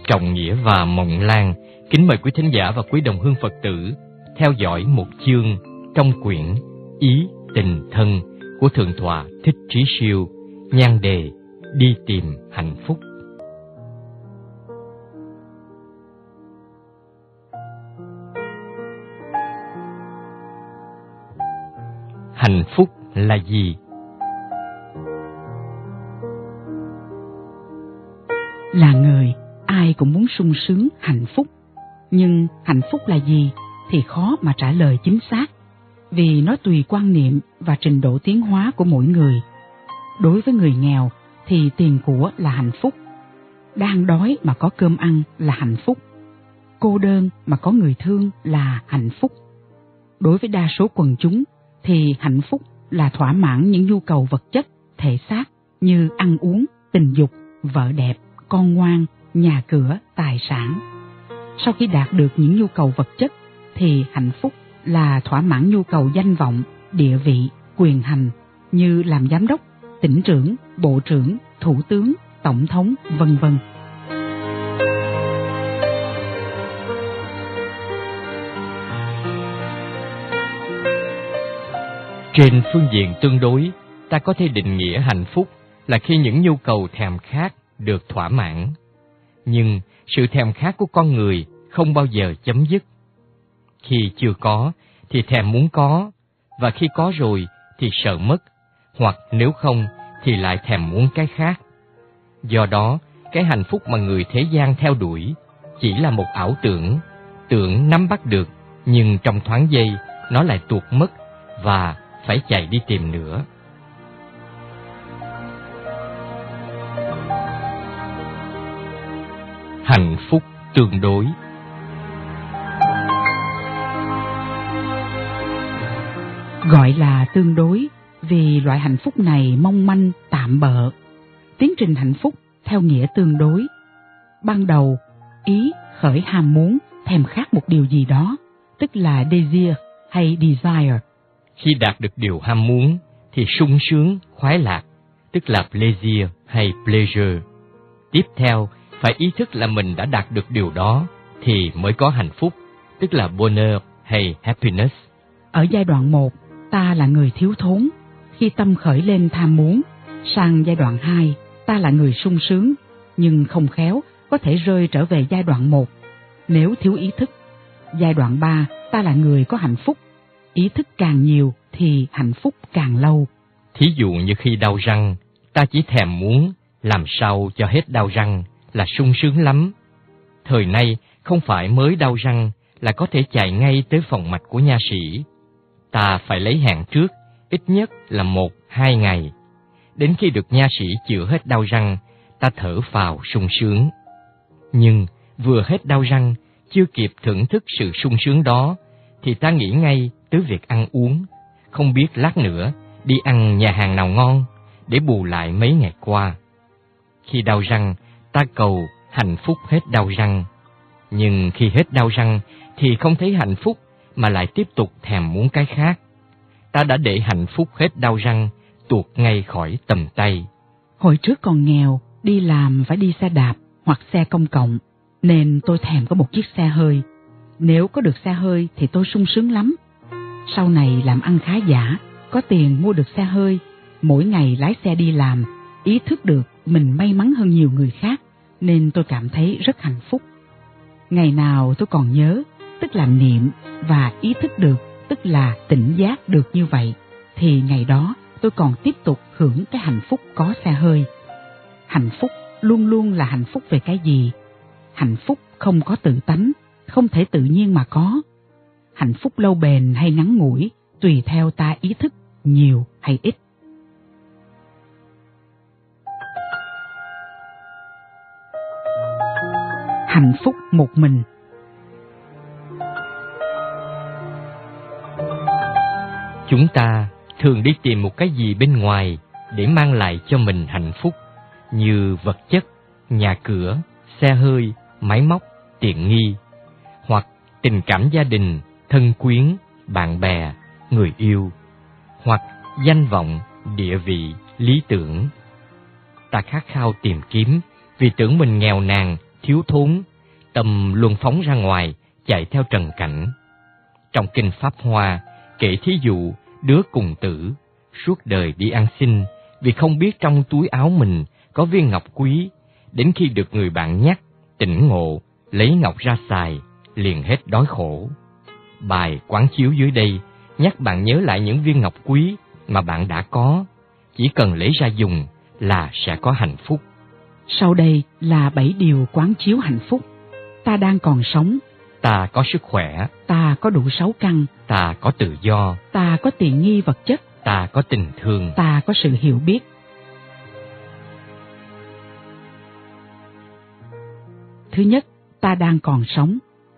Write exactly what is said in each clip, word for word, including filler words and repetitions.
Trọng Nghĩa và Mộng Lan kính mời quý thính giả và quý đồng hương Phật tử theo dõi một chương trong quyển Ý Tình Thân của Thượng tọa Thích Trí Siêu, nhan đề Đi Tìm Hạnh Phúc. Hạnh phúc là gì? Là người, ai cũng muốn sung sướng hạnh phúc. Nhưng hạnh phúc là gì thì khó mà trả lời chính xác, vì nó tùy quan niệm và trình độ tiến hóa của mỗi người. Đối với người nghèo thì tiền của là hạnh phúc. Đang đói mà có cơm ăn là hạnh phúc. Cô đơn mà có người thương là hạnh phúc. Đối với đa số quần chúng thì hạnh phúc là thỏa mãn những nhu cầu vật chất, thể xác như ăn uống, tình dục, vợ đẹp, con ngoan, nhà cửa, tài sản. Sau khi đạt được những nhu cầu vật chất thì hạnh phúc là thỏa mãn nhu cầu danh vọng, địa vị, quyền hành như làm giám đốc, tỉnh trưởng, bộ trưởng, thủ tướng, tổng thống, vân vân. Trên phương diện tương đối, ta có thể định nghĩa hạnh phúc là khi những nhu cầu thèm khát được thỏa mãn. Nhưng sự thèm khát của con người không bao giờ chấm dứt. Khi chưa có thì thèm muốn có, và khi có rồi thì sợ mất, hoặc nếu không thì lại thèm muốn cái khác. Do đó, cái hạnh phúc mà người thế gian theo đuổi chỉ là một ảo tưởng, tưởng nắm bắt được, nhưng trong thoáng giây nó lại tuột mất và phải chạy đi tìm nữa. Hạnh phúc tương đối. Gọi là tương đối vì loại hạnh phúc này mong manh, tạm bợ. Tiến trình hạnh phúc theo nghĩa tương đối. Ban đầu, ý khởi ham muốn, thèm khát một điều gì đó, tức là desire hay desire. Khi đạt được điều ham muốn thì sung sướng, khoái lạc, tức là plaisir hay pleasure. Tiếp theo, phải ý thức là mình đã đạt được điều đó thì mới có hạnh phúc, tức là bonheur hay happiness. Ở giai đoạn một, ta là người thiếu thốn, khi tâm khởi lên tham muốn. Sang giai đoạn hai, ta là người sung sướng, nhưng không khéo có thể rơi trở về giai đoạn một nếu thiếu ý thức. Giai đoạn ba, ta là người có hạnh phúc, ý thức càng nhiều thì hạnh phúc càng lâu. Thí dụ như khi đau răng, ta chỉ thèm muốn làm sao cho hết đau răng là sung sướng lắm. Thời nay không phải mới đau răng là có thể chạy ngay tới phòng mạch của nha sĩ. Ta phải lấy hẹn trước, ít nhất là một, hai ngày. Đến khi được nha sĩ chữa hết đau răng, ta thở phào sung sướng. Nhưng vừa hết đau răng, chưa kịp thưởng thức sự sung sướng đó, thì ta nghĩ ngay tới việc ăn uống, không biết lát nữa đi ăn nhà hàng nào ngon để bù lại mấy ngày qua. Khi đau răng, ta cầu hạnh phúc hết đau răng. Nhưng khi hết đau răng thì không thấy hạnh phúc mà lại tiếp tục thèm muốn cái khác. Ta đã để hạnh phúc hết đau răng tuột ngay khỏi tầm tay. Hồi trước còn nghèo, đi làm phải đi xe đạp hoặc xe công cộng, nên tôi thèm có một chiếc xe hơi. Nếu có được xe hơi thì tôi sung sướng lắm. Sau này làm ăn khá giả, có tiền mua được xe hơi, mỗi ngày lái xe đi làm, ý thức được mình may mắn hơn nhiều người khác, nên tôi cảm thấy rất hạnh phúc. Ngày nào tôi còn nhớ, tức là niệm, và ý thức được, tức là tỉnh giác được như vậy, thì ngày đó tôi còn tiếp tục hưởng cái hạnh phúc có xe hơi. Hạnh phúc luôn luôn là hạnh phúc về cái gì? Hạnh phúc không có tự tánh, không thể tự nhiên mà có. Hạnh phúc lâu bền hay ngắn ngủi, tùy theo ta ý thức nhiều hay ít. Hạnh phúc một mình. Chúng ta thường đi tìm một cái gì bên ngoài để mang lại cho mình hạnh phúc, như vật chất, nhà cửa, xe hơi, máy móc, tiện nghi, hoặc tình cảm gia đình, thân quyến, bạn bè, người yêu, hoặc danh vọng, địa vị, lý tưởng. Ta khát khao tìm kiếm vì tưởng mình nghèo nàn thiếu thốn, tâm luôn phóng ra ngoài, chạy theo trần cảnh. Trong kinh Pháp Hoa kể thí dụ đứa cùng tử suốt đời đi ăn xin vì không biết trong túi áo mình có viên ngọc quý, đến khi được người bạn nhắc, tỉnh ngộ, lấy ngọc ra xài, liền hết đói khổ. Bài quán chiếu dưới đây nhắc bạn nhớ lại những viên ngọc quý mà bạn đã có, chỉ cần lấy ra dùng là sẽ có hạnh phúc. Sau đây là bảy điều quán chiếu hạnh phúc. Ta đang còn sống. Ta có sức khỏe. Ta có đủ sáu căn. Ta có tự do. Ta có tiện nghi vật chất. Ta có tình thương. Ta có sự hiểu biết. Thứ nhất, ta đang còn sống.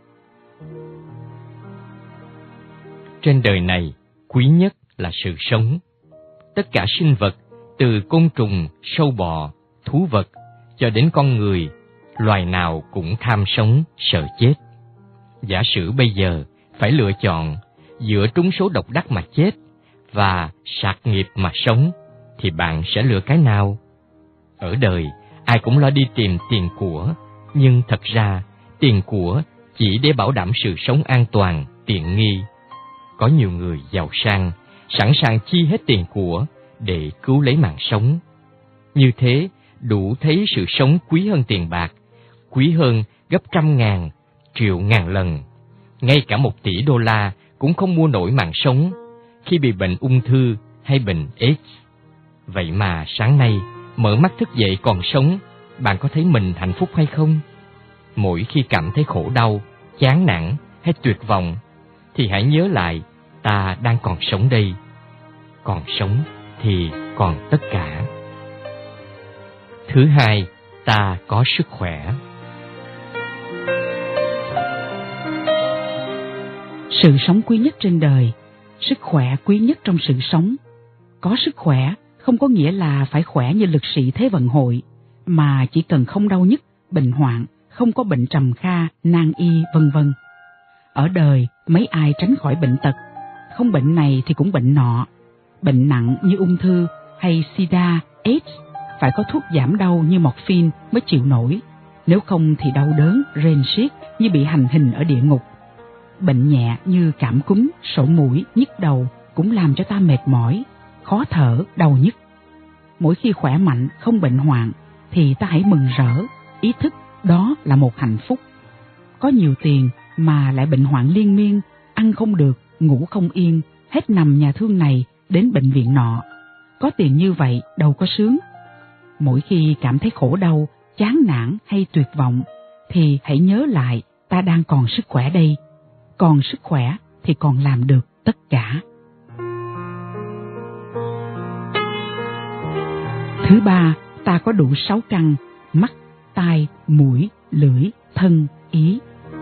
Trên đời này, quý nhất là sự sống. Tất cả sinh vật, từ côn trùng, sâu bọ, thú vật, cho đến con người, loài nào cũng tham sống, sợ chết. Giả sử bây giờ phải lựa chọn giữa trúng số độc đắc mà chết và sạc nghiệp mà sống, thì bạn sẽ lựa cái nào? Ở đời, ai cũng lo đi tìm tiền của, nhưng thật ra tiền của chỉ để bảo đảm sự sống an toàn, tiện nghi. Có nhiều người giàu sang, sẵn sàng chi hết tiền của để cứu lấy mạng sống. Như thế, đủ thấy sự sống quý hơn tiền bạc, quý hơn gấp trăm ngàn, triệu ngàn lần. Ngay cả một tỷ đô la cũng không mua nổi mạng sống khi bị bệnh ung thư hay bệnh AIDS. Vậy mà sáng nay, mở mắt thức dậy còn sống, bạn có thấy mình hạnh phúc hay không? Mỗi khi cảm thấy khổ đau, chán nản hay tuyệt vọng, thì hãy nhớ lại, ta đang còn sống đây. Còn sống thì còn tất cả. Thứ hai, ta có sức khỏe. Sự sống quý nhất trên đời, sức khỏe quý nhất trong sự sống. Có sức khỏe không có nghĩa là phải khỏe như lực sĩ Thế vận hội, mà chỉ cần không đau nhức, bệnh hoạn, không có bệnh trầm kha, nan y, vân vân. Ở đời, mấy ai tránh khỏi bệnh tật, không bệnh này thì cũng bệnh nọ. Bệnh nặng như ung thư hay sida, AIDS, phải có thuốc giảm đau như morphine mới chịu nổi, nếu không thì đau đớn, rên xiết như bị hành hình ở địa ngục. Bệnh nhẹ như cảm cúm, sổ mũi, nhức đầu cũng làm cho ta mệt mỏi, khó thở, đau nhức. Mỗi khi khỏe mạnh, không bệnh hoạn, thì ta hãy mừng rỡ, ý thức đó là một hạnh phúc. Có nhiều tiền mà lại bệnh hoạn liên miên, ăn không được, ngủ không yên, hết nằm nhà thương này đến bệnh viện nọ. Có tiền như vậy đâu có sướng. Mỗi khi cảm thấy khổ đau, chán nản hay tuyệt vọng, thì hãy nhớ lại ta đang còn sức khỏe đây. Còn sức khỏe thì còn làm được tất cả. Thứ ba, ta có đủ sáu căn: mắt, tai, mũi, lưỡi, thân, ý.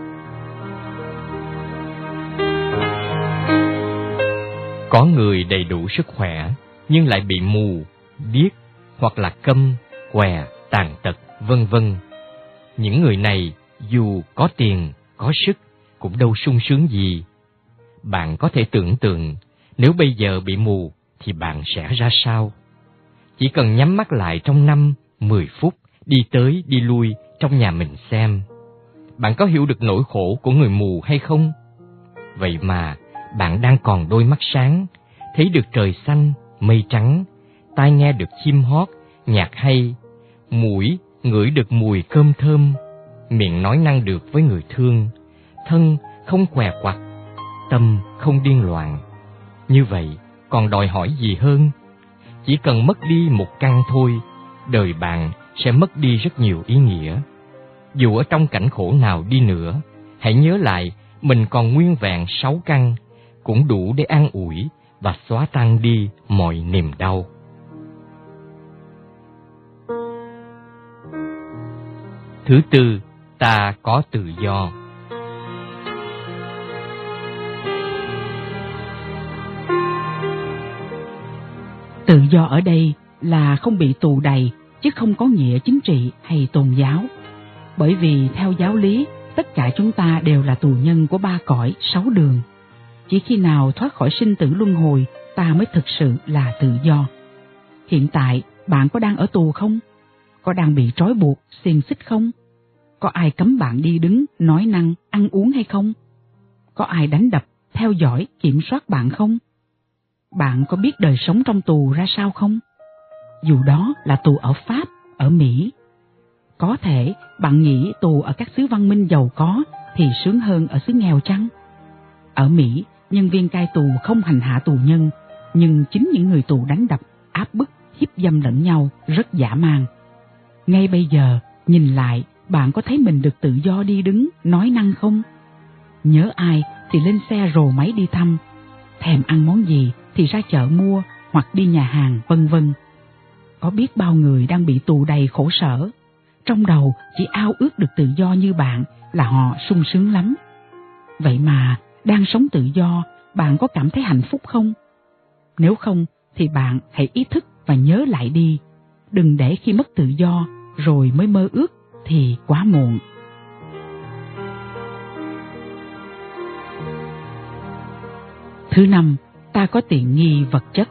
Có người đầy đủ sức khỏe nhưng lại bị mù, điếc hoặc là câm, què, tàn tật, vân vân. Những người này dù có tiền, có sức cũng đâu sung sướng gì. Bạn có thể tưởng tượng nếu bây giờ bị mù thì bạn sẽ ra sao? Chỉ cần nhắm mắt lại trong năm, mười phút, đi tới đi lui trong nhà mình xem. Bạn có hiểu được nỗi khổ của người mù hay không? Vậy mà bạn đang còn đôi mắt sáng, thấy được trời xanh, mây trắng, tai nghe được chim hót, nhạc hay, mũi ngửi được mùi cơm thơm, miệng nói năng được với người thương, thân không què quặt, tâm không điên loạn. Như vậy còn đòi hỏi gì hơn? Chỉ cần mất đi một căn thôi, đời bạn sẽ mất đi rất nhiều ý nghĩa. Dù ở trong cảnh khổ nào đi nữa, hãy nhớ lại mình còn nguyên vẹn sáu căn, cũng đủ để an ủi và xóa tan đi mọi niềm đau. Thứ tư, ta có tự do. Tự do ở đây là không bị tù đày, chứ không có nghĩa chính trị hay tôn giáo. Bởi vì theo giáo lý, tất cả chúng ta đều là tù nhân của ba cõi, sáu đường. Chỉ khi nào thoát khỏi sinh tử luân hồi, ta mới thực sự là tự do. Hiện tại, bạn có đang ở tù không? Có đang bị trói buộc, xiềng xích không? Có ai cấm bạn đi đứng, nói năng, ăn uống hay không? Có ai đánh đập, theo dõi, kiểm soát bạn không? Bạn có biết đời sống trong tù ra sao không? Dù đó là tù ở Pháp, ở Mỹ. Có thể bạn nghĩ tù ở các xứ văn minh giàu có thì sướng hơn ở xứ nghèo chăng? Ở Mỹ, nhân viên cai tù không hành hạ tù nhân, nhưng chính những người tù đánh đập, áp bức, hiếp dâm lẫn nhau rất dã man. Ngay bây giờ, nhìn lại, bạn có thấy mình được tự do đi đứng, nói năng không? Nhớ ai thì lên xe rồ máy đi thăm, thèm ăn món gì thì ra chợ mua hoặc đi nhà hàng, vân vân. Có biết bao người đang bị tù đầy khổ sở, trong đầu chỉ ao ước được tự do như bạn là họ sung sướng lắm. Vậy mà, đang sống tự do, bạn có cảm thấy hạnh phúc không? Nếu không, thì bạn hãy ý thức và nhớ lại đi. Đừng để khi mất tự do, rồi mới mơ ước thì quá muộn. Thứ năm, ta có tiện nghi vật chất.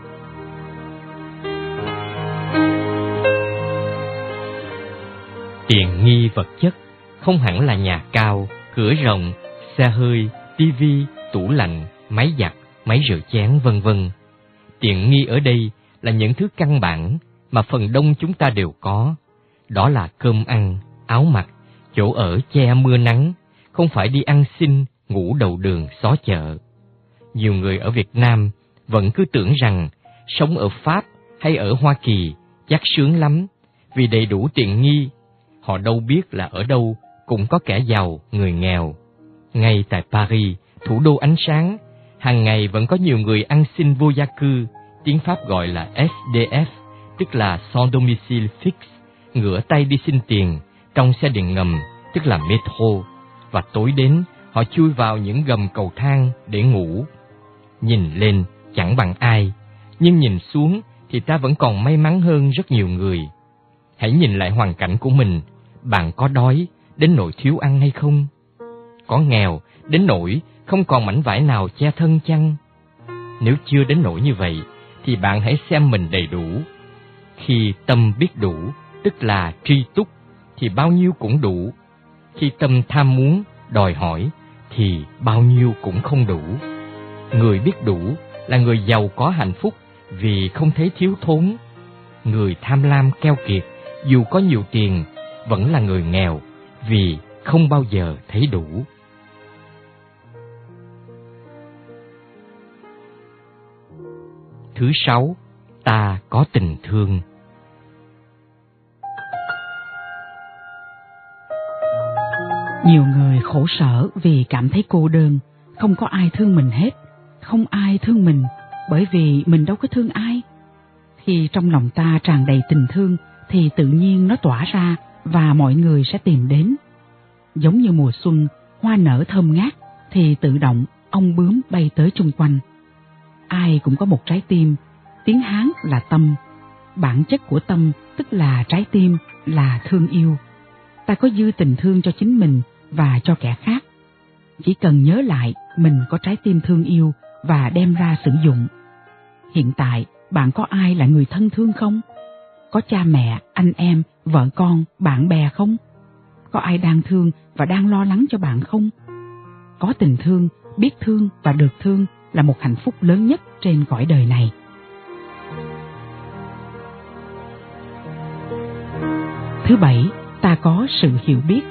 Tiện nghi vật chất không hẳn là nhà cao, cửa rộng, xe hơi, tivi, tủ lạnh, máy giặt, máy rửa chén, vân vân. Tiện nghi ở đây là những thứ căn bản mà phần đông chúng ta đều có. Đó là cơm ăn, áo mặc, chỗ ở che mưa nắng, không phải đi ăn xin, ngủ đầu đường xó chợ. Nhiều người ở Việt Nam vẫn cứ tưởng rằng sống ở Pháp hay ở Hoa Kỳ chắc sướng lắm vì đầy đủ tiện nghi. Họ đâu biết là ở đâu cũng có kẻ giàu, người nghèo. Ngay tại Paris, thủ đô ánh sáng, hàng ngày vẫn có nhiều người ăn xin vô gia cư, tiếng Pháp gọi là ét đê ép, tức là sans domicile fixe, ngửa tay đi xin tiền trong xe điện ngầm, tức là metro, và tối đến họ chui vào những gầm cầu thang để ngủ. Nhìn lên chẳng bằng ai, nhưng nhìn xuống thì ta vẫn còn may mắn hơn rất nhiều người. Hãy nhìn lại hoàn cảnh của mình, bạn có đói đến nỗi thiếu ăn hay không? Có nghèo đến nỗi không còn mảnh vải nào che thân chăng? Nếu chưa đến nỗi như vậy, thì bạn hãy xem mình đầy đủ. Khi tâm biết đủ, tức là tri túc, thì bao nhiêu cũng đủ. Khi tâm tham muốn, đòi hỏi, thì bao nhiêu cũng không đủ. Người biết đủ là người giàu có hạnh phúc vì không thấy thiếu thốn. Người tham lam keo kiệt, dù có nhiều tiền, vẫn là người nghèo vì không bao giờ thấy đủ. Thứ sáu, ta có tình thương. Nhiều người khổ sở vì cảm thấy cô đơn, không có ai thương mình hết. Không ai thương mình bởi vì mình đâu có thương ai. Khi trong lòng ta tràn đầy tình thương thì tự nhiên nó tỏa ra và mọi người sẽ tìm đến. Giống như mùa xuân, hoa nở thơm ngát thì tự động ong bướm bay tới chung quanh. Ai cũng có một trái tim, tiếng Hán là tâm. Bản chất của tâm tức là trái tim, là thương yêu. Ta có dư tình thương cho chính mình và cho kẻ khác. Chỉ cần nhớ lại mình có trái tim thương yêu và đem ra sử dụng. Hiện tại, bạn có ai là người thân thương không? Có cha mẹ, anh em, vợ con, bạn bè không? Có ai đang thương và đang lo lắng cho bạn không? Có tình thương, biết thương và được thương là một hạnh phúc lớn nhất trên cõi đời này. Thứ bảy, ta có sự hiểu biết.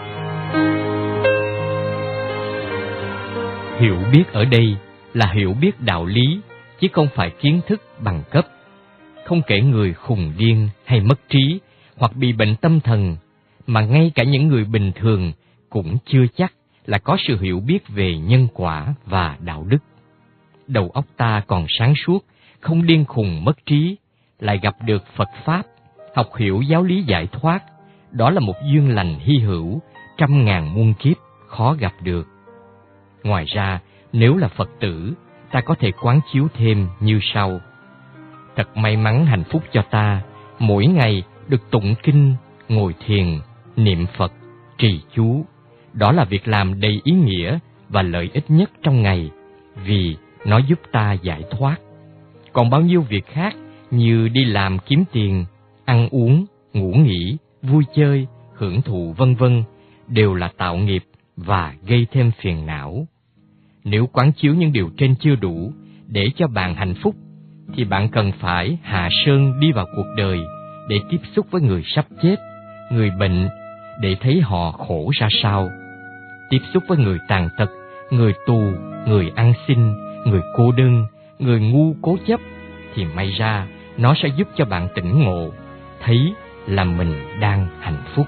Hiểu biết ở đây là hiểu biết đạo lý, chứ không phải kiến thức bằng cấp. Không kể người khùng điên hay mất trí hoặc bị bệnh tâm thần, mà ngay cả những người bình thường cũng chưa chắc là có sự hiểu biết về nhân quả và đạo đức. Đầu óc ta còn sáng suốt, không điên khùng mất trí, lại gặp được Phật Pháp, học hiểu giáo lý giải thoát, đó là một duyên lành hy hữu, trăm ngàn muôn kiếp khó gặp được. Ngoài ra, nếu là Phật tử, ta có thể quán chiếu thêm như sau. Thật may mắn hạnh phúc cho ta, mỗi ngày được tụng kinh, ngồi thiền, niệm Phật, trì chú. Đó là việc làm đầy ý nghĩa và lợi ích nhất trong ngày, vì nó giúp ta giải thoát. Còn bao nhiêu việc khác như đi làm kiếm tiền, ăn uống, ngủ nghỉ, vui chơi, hưởng thụ vân vân đều là tạo nghiệp và gây thêm phiền não. Nếu quán chiếu những điều trên chưa đủ để cho bạn hạnh phúc, thì bạn cần phải hạ sơn đi vào cuộc đời để tiếp xúc với người sắp chết, người bệnh, để thấy họ khổ ra sao. Tiếp xúc với người tàn tật, người tù, người ăn xin, người cô đơn, người ngu cố chấp, thì may ra nó sẽ giúp cho bạn tỉnh ngộ, thấy là mình đang hạnh phúc.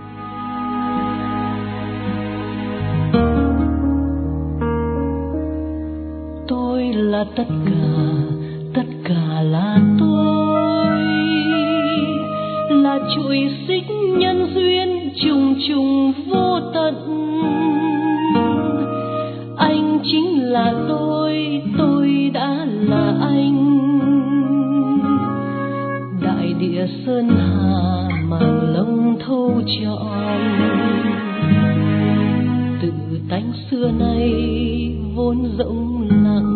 Tôi là tất cả, tất cả là tôi, là chuỗi xích nhân duyên trùng trùng vô tận. Anh chính là tôi, tôi đã là anh. Đại địa sơn hà màn lông thâu trọn, tự tánh xưa nay vốn rộng lặng.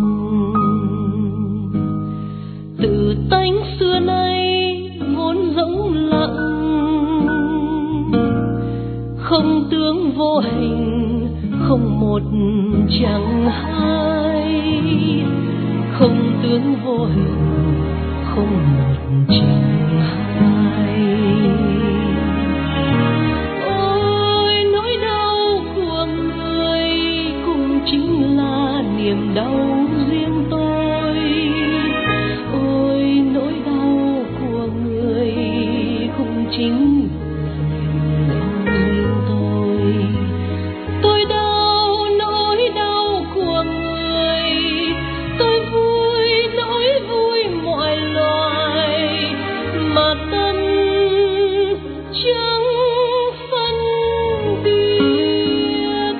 Tự tánh xưa nay vốn rỗng lặng, không tướng vô hình, không một chẳng hai. Không tướng vô hình, không một chẳng hai. Ôi nỗi đau của người cũng chính là niềm đau riêng tôi. Ôi nỗi đau của người cũng chính là niềm đau riêng tôi. Tôi đau nỗi đau của người, tôi vui nỗi vui mọi loài, mà tâm chẳng phân biệt.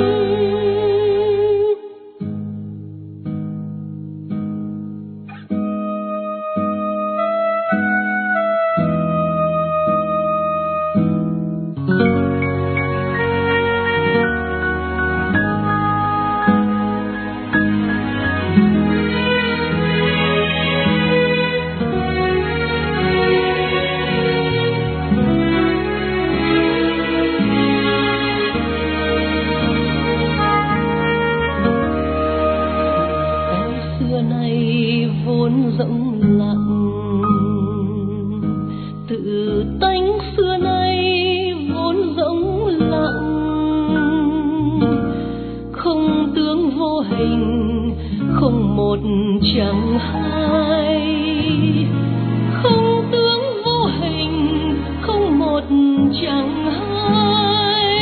Xưa nay vốn rỗng lặng, tự tánh xưa nay vốn rỗng lặng, không tướng vô hình, không một chẳng hai. Không tướng vô hình, không một chẳng hai.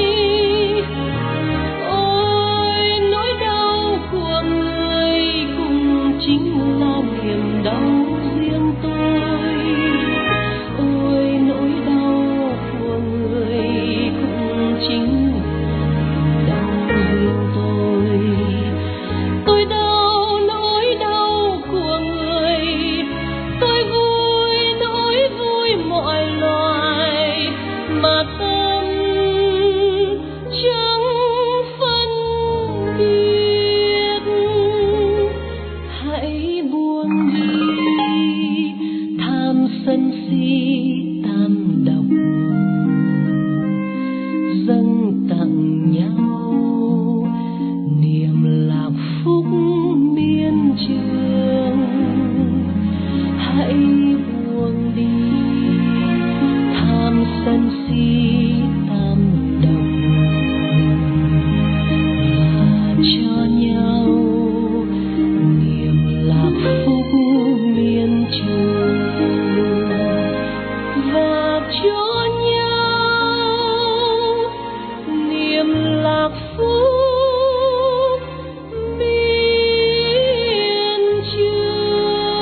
Ôi nỗi đau của người cũng chính là niềm đau riêng tôi. Ôi nỗi đau của người cũng chính là niềm đau riêng tôi. Tôi đau nỗi đau của người, tôi vui nỗi vui mọi loài, mà tâm chẳng phân biệt. Hãy buông đi tham sân si tam độc, dâng tặng nhau niềm lạc phúc miên trường. Hãy buông đi tham sân si tam độc, và cho nhau niềm lạc phúc miên trường. Và cho nhau niềm lạc phúc miên trường.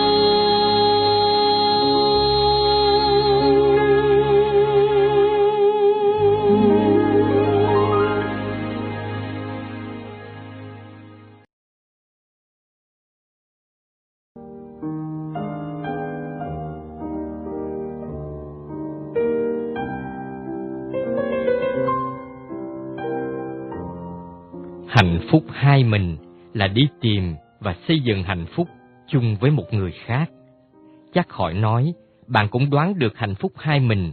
Hạnh phúc hai mình là đi tìm và xây dựng hạnh phúc chung với một người khác. Chắc khỏi nói, bạn cũng đoán được hạnh phúc hai mình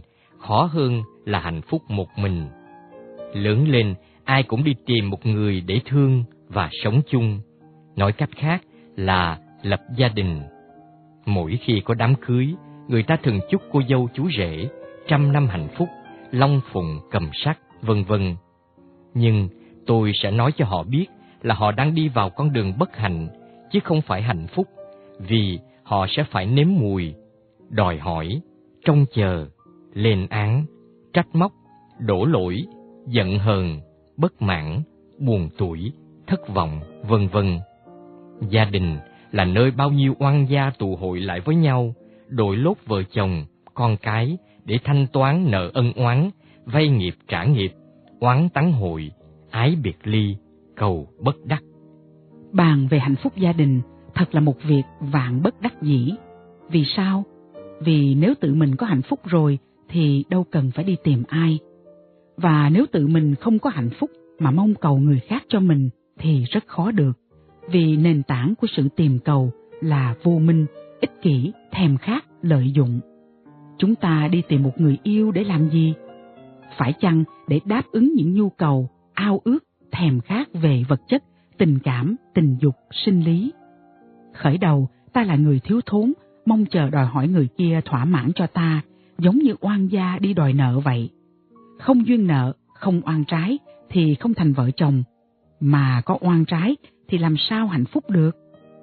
khó hơn là hạnh phúc một mình. Lớn lên, ai cũng đi tìm một người để thương và sống chung. Nói cách khác là lập gia đình. Mỗi khi có đám cưới, người ta thường chúc cô dâu chú rể trăm năm hạnh phúc, long phụng cầm sắc, vân vân. Nhưng tôi sẽ nói cho họ biết là họ đang đi vào con đường bất hạnh, chứ không phải hạnh phúc, vì họ sẽ phải nếm mùi, đòi hỏi, trông chờ, lên án, trách móc, đổ lỗi, giận hờn, bất mãn, buồn tủi, thất vọng, vân vân. Gia đình là nơi bao nhiêu oan gia tụ hội lại với nhau, đội lốt vợ chồng, con cái để thanh toán nợ ân oán, vay nghiệp trả nghiệp, oán táng hội, ái biệt ly, cầu bất đắc. Bàn về hạnh phúc gia đình thật là một việc vạn bất đắc dĩ. Vì sao? Vì nếu tự mình có hạnh phúc rồi thì đâu cần phải đi tìm ai. Và nếu tự mình không có hạnh phúc mà mong cầu người khác cho mình thì rất khó được. Vì nền tảng của sự tìm cầu là vô minh, ích kỷ, thèm khát, lợi dụng. Chúng ta đi tìm một người yêu để làm gì? Phải chăng để đáp ứng những nhu cầu, ao ước, thèm khát về vật chất, tình cảm, tình dục, sinh lý? Khởi đầu, ta là người thiếu thốn, mong chờ đòi hỏi người kia thỏa mãn cho ta, giống như oan gia đi đòi nợ vậy. Không duyên nợ, không oan trái thì không thành vợ chồng, mà có oan trái thì làm sao hạnh phúc được?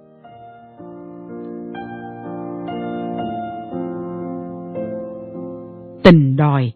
Tình đòi.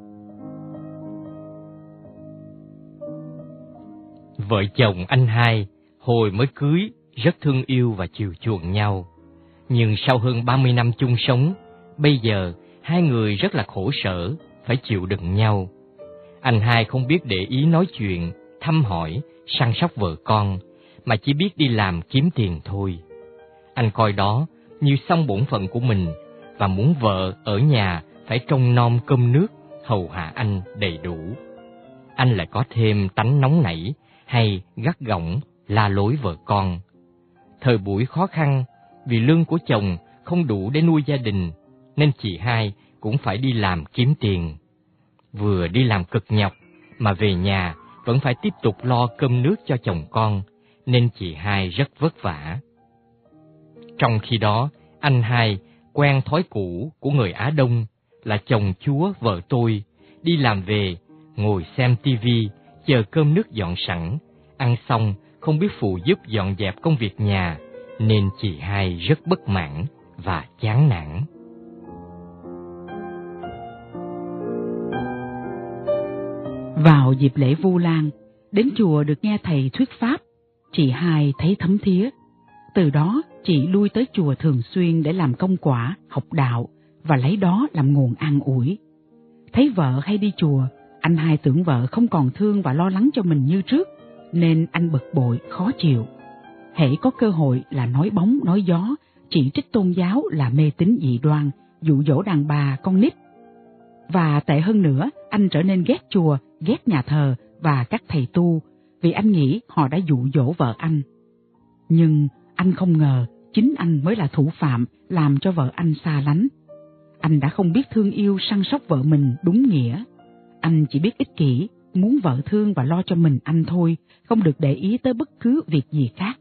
Vợ chồng anh hai hồi mới cưới rất thương yêu và chiều chuộng nhau. Nhưng sau hơn ba mươi năm chung sống, bây giờ hai người rất là khổ sở, phải chịu đựng nhau. Anh hai không biết để ý nói chuyện, thăm hỏi, săn sóc vợ con, mà chỉ biết đi làm kiếm tiền thôi. Anh coi đó như xong bổn phận của mình và muốn vợ ở nhà phải trông nom cơm nước, hầu hạ anh đầy đủ. Anh lại có thêm tánh nóng nảy hay gắt gỏng, la lối vợ con. Thời buổi khó khăn, vì lương của chồng không đủ để nuôi gia đình, nên chị hai cũng phải đi làm kiếm tiền. Vừa đi làm cực nhọc, mà về nhà vẫn phải tiếp tục lo cơm nước cho chồng con, nên chị hai rất vất vả. Trong khi đó, anh hai quen thói cũ của người Á Đông là chồng chúa vợ tôi, đi làm về, ngồi xem tivi, chờ cơm nước dọn sẵn, ăn xong không biết phụ giúp dọn dẹp công việc nhà, nên chị hai rất bất mãn và chán nản. Vào dịp lễ Vu Lan, đến chùa được nghe thầy thuyết pháp, chị hai thấy thấm thía. Từ đó, chị lui tới chùa thường xuyên để làm công quả, học đạo và lấy đó làm nguồn an ủi. Thấy vợ hay đi chùa, anh hai tưởng vợ không còn thương và lo lắng cho mình như trước, nên anh bực bội, khó chịu. Hễ có cơ hội là nói bóng, nói gió, chỉ trích tôn giáo là mê tín dị đoan, dụ dỗ đàn bà, con nít. Và tệ hơn nữa, anh trở nên ghét chùa, ghét nhà thờ và các thầy tu, vì anh nghĩ họ đã dụ dỗ vợ anh. Nhưng anh không ngờ chính anh mới là thủ phạm làm cho vợ anh xa lánh. Anh đã không biết thương yêu săn sóc vợ mình đúng nghĩa. Anh chỉ biết ích kỷ, muốn vợ thương và lo cho mình anh thôi, không được để ý tới bất cứ việc gì khác.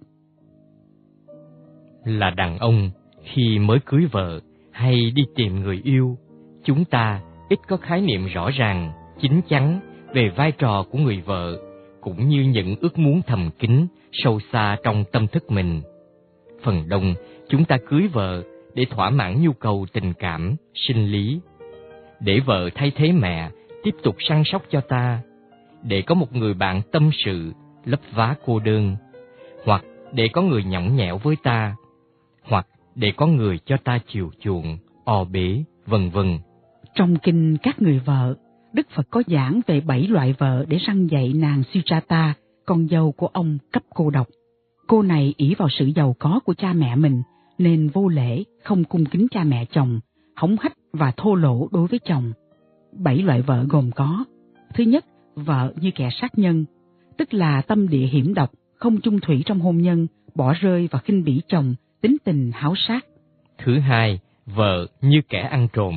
Là đàn ông, khi mới cưới vợ hay đi tìm người yêu, chúng ta ít có khái niệm rõ ràng, chín chắn về vai trò của người vợ, cũng như những ước muốn thầm kín, sâu xa trong tâm thức mình. Phần đông, chúng ta cưới vợ để thỏa mãn nhu cầu tình cảm, sinh lý, để vợ thay thế mẹ, tiếp tục săn sóc cho ta, để có một người bạn tâm sự, lấp vá cô đơn, hoặc để có người nhõng nhẽo với ta, hoặc để có người cho ta chiều chuộng, o bế, vân vân. Trong kinh Các Người Vợ, Đức Phật có giảng về bảy loại vợ để răn dạy nàng Sujata, con dâu của ông cấp cô độc. Cô này ỷ vào sự giàu có của cha mẹ mình, nên vô lễ, không cung kính cha mẹ chồng, hống hách và thô lỗ đối với chồng. Bảy loại vợ gồm có: thứ nhất, vợ như kẻ sát nhân, tức là tâm địa hiểm độc, không chung thủy trong hôn nhân, bỏ rơi và khinh bỉ chồng, tính tình háo sát. Thứ hai, vợ như kẻ ăn trộm,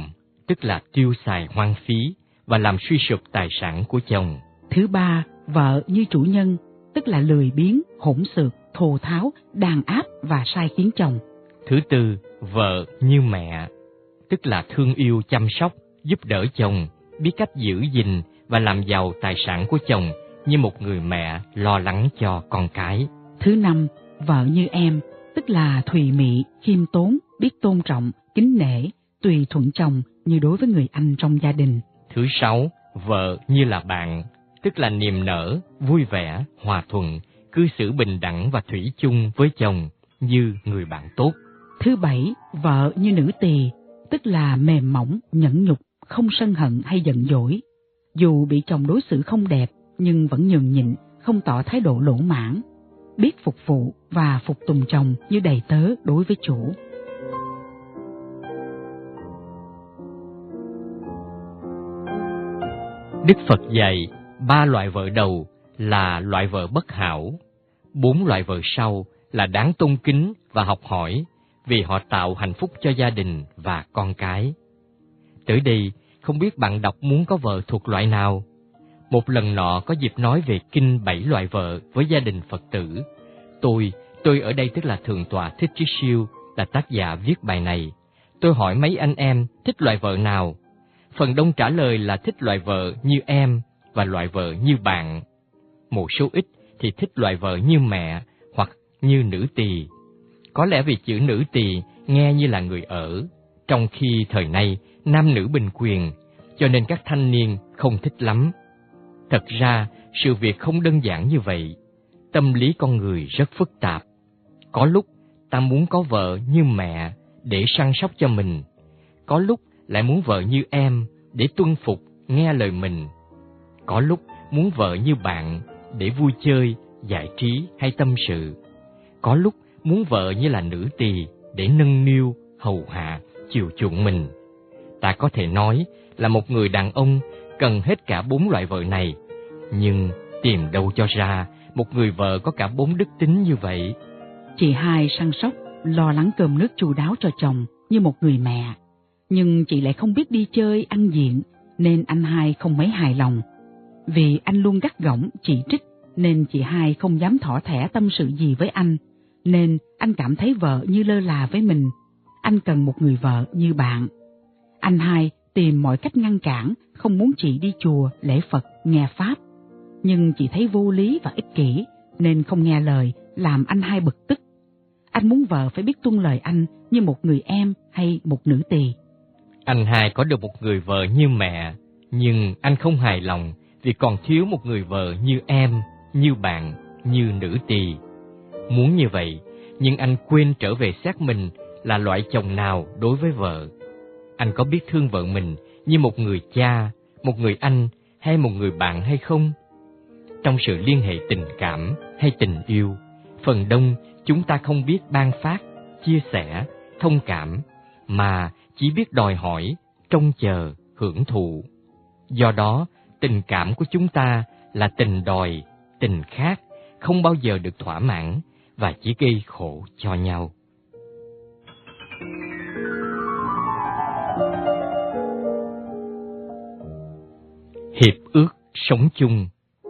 tức là tiêu xài hoang phí và làm suy sụp tài sản của chồng. Thứ ba, vợ như chủ nhân, tức là lười biếng, hỗn xược, thô tháo, đàn áp và sai khiến chồng. Thứ tư, vợ như mẹ, tức là thương yêu chăm sóc, giúp đỡ chồng, biết cách giữ gìn và làm giàu tài sản của chồng như một người mẹ lo lắng cho con cái. Thứ năm, vợ như em, tức là thùy mị, khiêm tốn, biết tôn trọng, kính nể, tùy thuận chồng như đối với người anh trong gia đình. Thứ sáu, vợ như là bạn, tức là niềm nở, vui vẻ, hòa thuận, cư xử bình đẳng và thủy chung với chồng như người bạn tốt. Thứ bảy, vợ như nữ tỳ, tức là mềm mỏng, nhẫn nhục, không sân hận hay giận dỗi. Dù bị chồng đối xử không đẹp, nhưng vẫn nhường nhịn, không tỏ thái độ lỗ mãn, biết phục vụ và phục tùng chồng như đầy tớ đối với chủ. Đức Phật dạy, ba loại vợ đầu là loại vợ bất hảo, bốn loại vợ sau là đáng tôn kính và học hỏi vì họ tạo hạnh phúc cho gia đình và con cái. Tới đây, không biết bạn đọc muốn có vợ thuộc loại nào? Một lần nọ có dịp nói về kinh bảy loại vợ với gia đình Phật tử. Tôi, tôi ở đây tức là Thượng tọa Thích Trí Siêu, là tác giả viết bài này. Tôi hỏi mấy anh em thích loại vợ nào? Phần đông trả lời là thích loại vợ như em và loại vợ như bạn. Một số ít thì thích loại vợ như mẹ hoặc như nữ tỳ. Có lẽ vì chữ nữ tỳ nghe như là người ở, trong khi thời nay nam nữ bình quyền, cho nên các thanh niên không thích lắm. Thật ra, sự việc không đơn giản như vậy. Tâm lý con người rất phức tạp. Có lúc ta muốn có vợ như mẹ để săn sóc cho mình. Có lúc lại muốn vợ như em để tuân phục, nghe lời mình. Có lúc muốn vợ như bạn để vui chơi, giải trí hay tâm sự. Có lúc muốn vợ như là nữ tỳ để nâng niu, hầu hạ, chiều chuộng mình. Ta có thể nói là một người đàn ông cần hết cả bốn loại vợ này, nhưng tìm đâu cho ra một người vợ có cả bốn đức tính như vậy. Chị hai săn sóc, lo lắng cơm nước chu đáo cho chồng như một người mẹ, nhưng chị lại không biết đi chơi, ăn diện, nên anh hai không mấy hài lòng. Vì anh luôn gắt gỏng, chỉ trích, nên chị hai không dám thỏ thẻ tâm sự gì với anh, nên anh cảm thấy vợ như lơ là với mình. Anh cần một người vợ như bạn. Anh hai tìm mọi cách ngăn cản, không muốn chị đi chùa, lễ Phật, nghe Pháp. Nhưng chị thấy vô lý và ích kỷ, nên không nghe lời, làm anh hai bực tức. Anh muốn vợ phải biết tuân lời anh như một người em hay một nữ tỳ. Anh hai có được một người vợ như mẹ, nhưng anh không hài lòng vì còn thiếu một người vợ như em, như bạn, như nữ tỳ. Muốn như vậy, nhưng anh quên trở về xét mình là loại chồng nào đối với vợ. Anh có biết thương vợ mình như một người cha, một người anh hay một người bạn hay không? Trong sự liên hệ tình cảm hay tình yêu, phần đông chúng ta không biết ban phát, chia sẻ, thông cảm, mà chỉ biết đòi hỏi, trông chờ, hưởng thụ. Do đó, tình cảm của chúng ta là tình đòi, tình khát, không bao giờ được thỏa mãn và chỉ gây khổ cho nhau. Hiệp ước sống chung.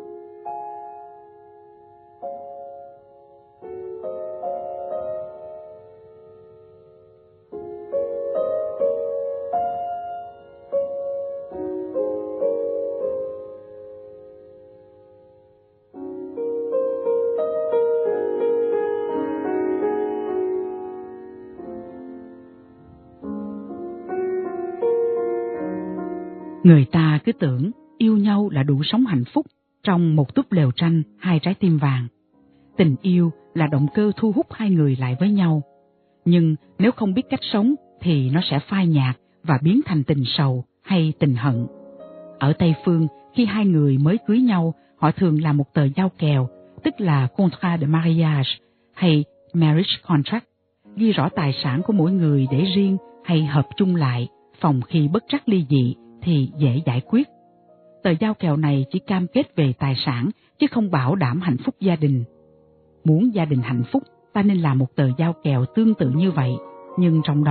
Người ta cứ tưởng yêu nhau là đủ sống hạnh phúc trong một túp lều tranh hai trái tim vàng. Tình yêu là động cơ thu hút hai người lại với nhau. Nhưng nếu không biết cách sống thì nó sẽ phai nhạt và biến thành tình sầu hay tình hận. Ở Tây Phương, khi hai người mới cưới nhau, họ thường làm một tờ giao kèo, tức là contrat de mariage hay marriage contract, ghi rõ tài sản của mỗi người để riêng hay hợp chung lại, phòng khi bất trắc ly dị thì dễ giải quyết. Tờ giao kèo này chỉ cam kết về tài sản, chứ không bảo đảm hạnh phúc gia đình. Muốn gia đình hạnh phúc, ta nên làm một tờ giao kèo tương tự như vậy, nhưng trong đó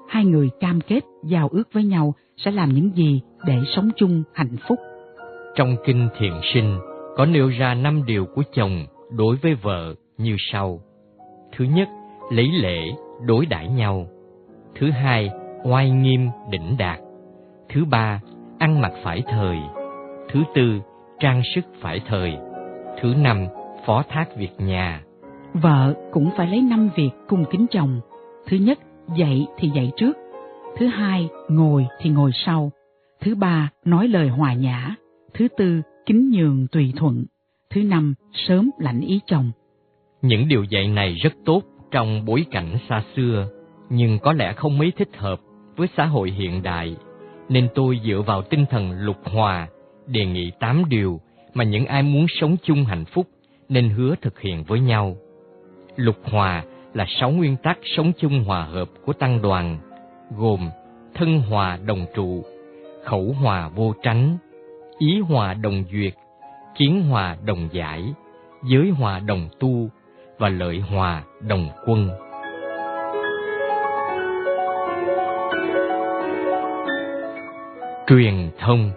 hai người cam kết giao ước với nhau sẽ làm những gì để sống chung hạnh phúc. Trong Kinh Thiện Sinh có nêu ra năm điều của chồng đối với vợ như sau. Thứ nhất, lấy lễ đối đãi nhau. Thứ hai, oai nghiêm đỉnh đạt. Thứ ba, ăn mặc phải thời. Thứ tư, trang sức phải thời. Thứ năm, phó thác việc nhà. Vợ cũng phải lấy năm việc cung kính chồng. Thứ nhất, dậy thì dậy trước. Thứ hai, ngồi thì ngồi sau. Thứ ba, nói lời hòa nhã. Thứ tư, kính nhường tùy thuận. Thứ năm, sớm lãnh ý chồng. Những điều dạy này rất tốt trong bối cảnh xa xưa, nhưng có lẽ không mấy thích hợp với xã hội hiện đại, nên tôi dựa vào tinh thần lục hòa, đề nghị tám điều mà những ai muốn sống chung hạnh phúc nên hứa thực hiện với nhau. Lục hòa là sáu nguyên tắc sống chung hòa hợp của tăng đoàn, gồm thân hòa đồng trụ, khẩu hòa vô tránh, ý hòa đồng duyệt, kiến hòa đồng giải, giới hòa đồng tu và lợi hòa đồng quân. Truyền thông.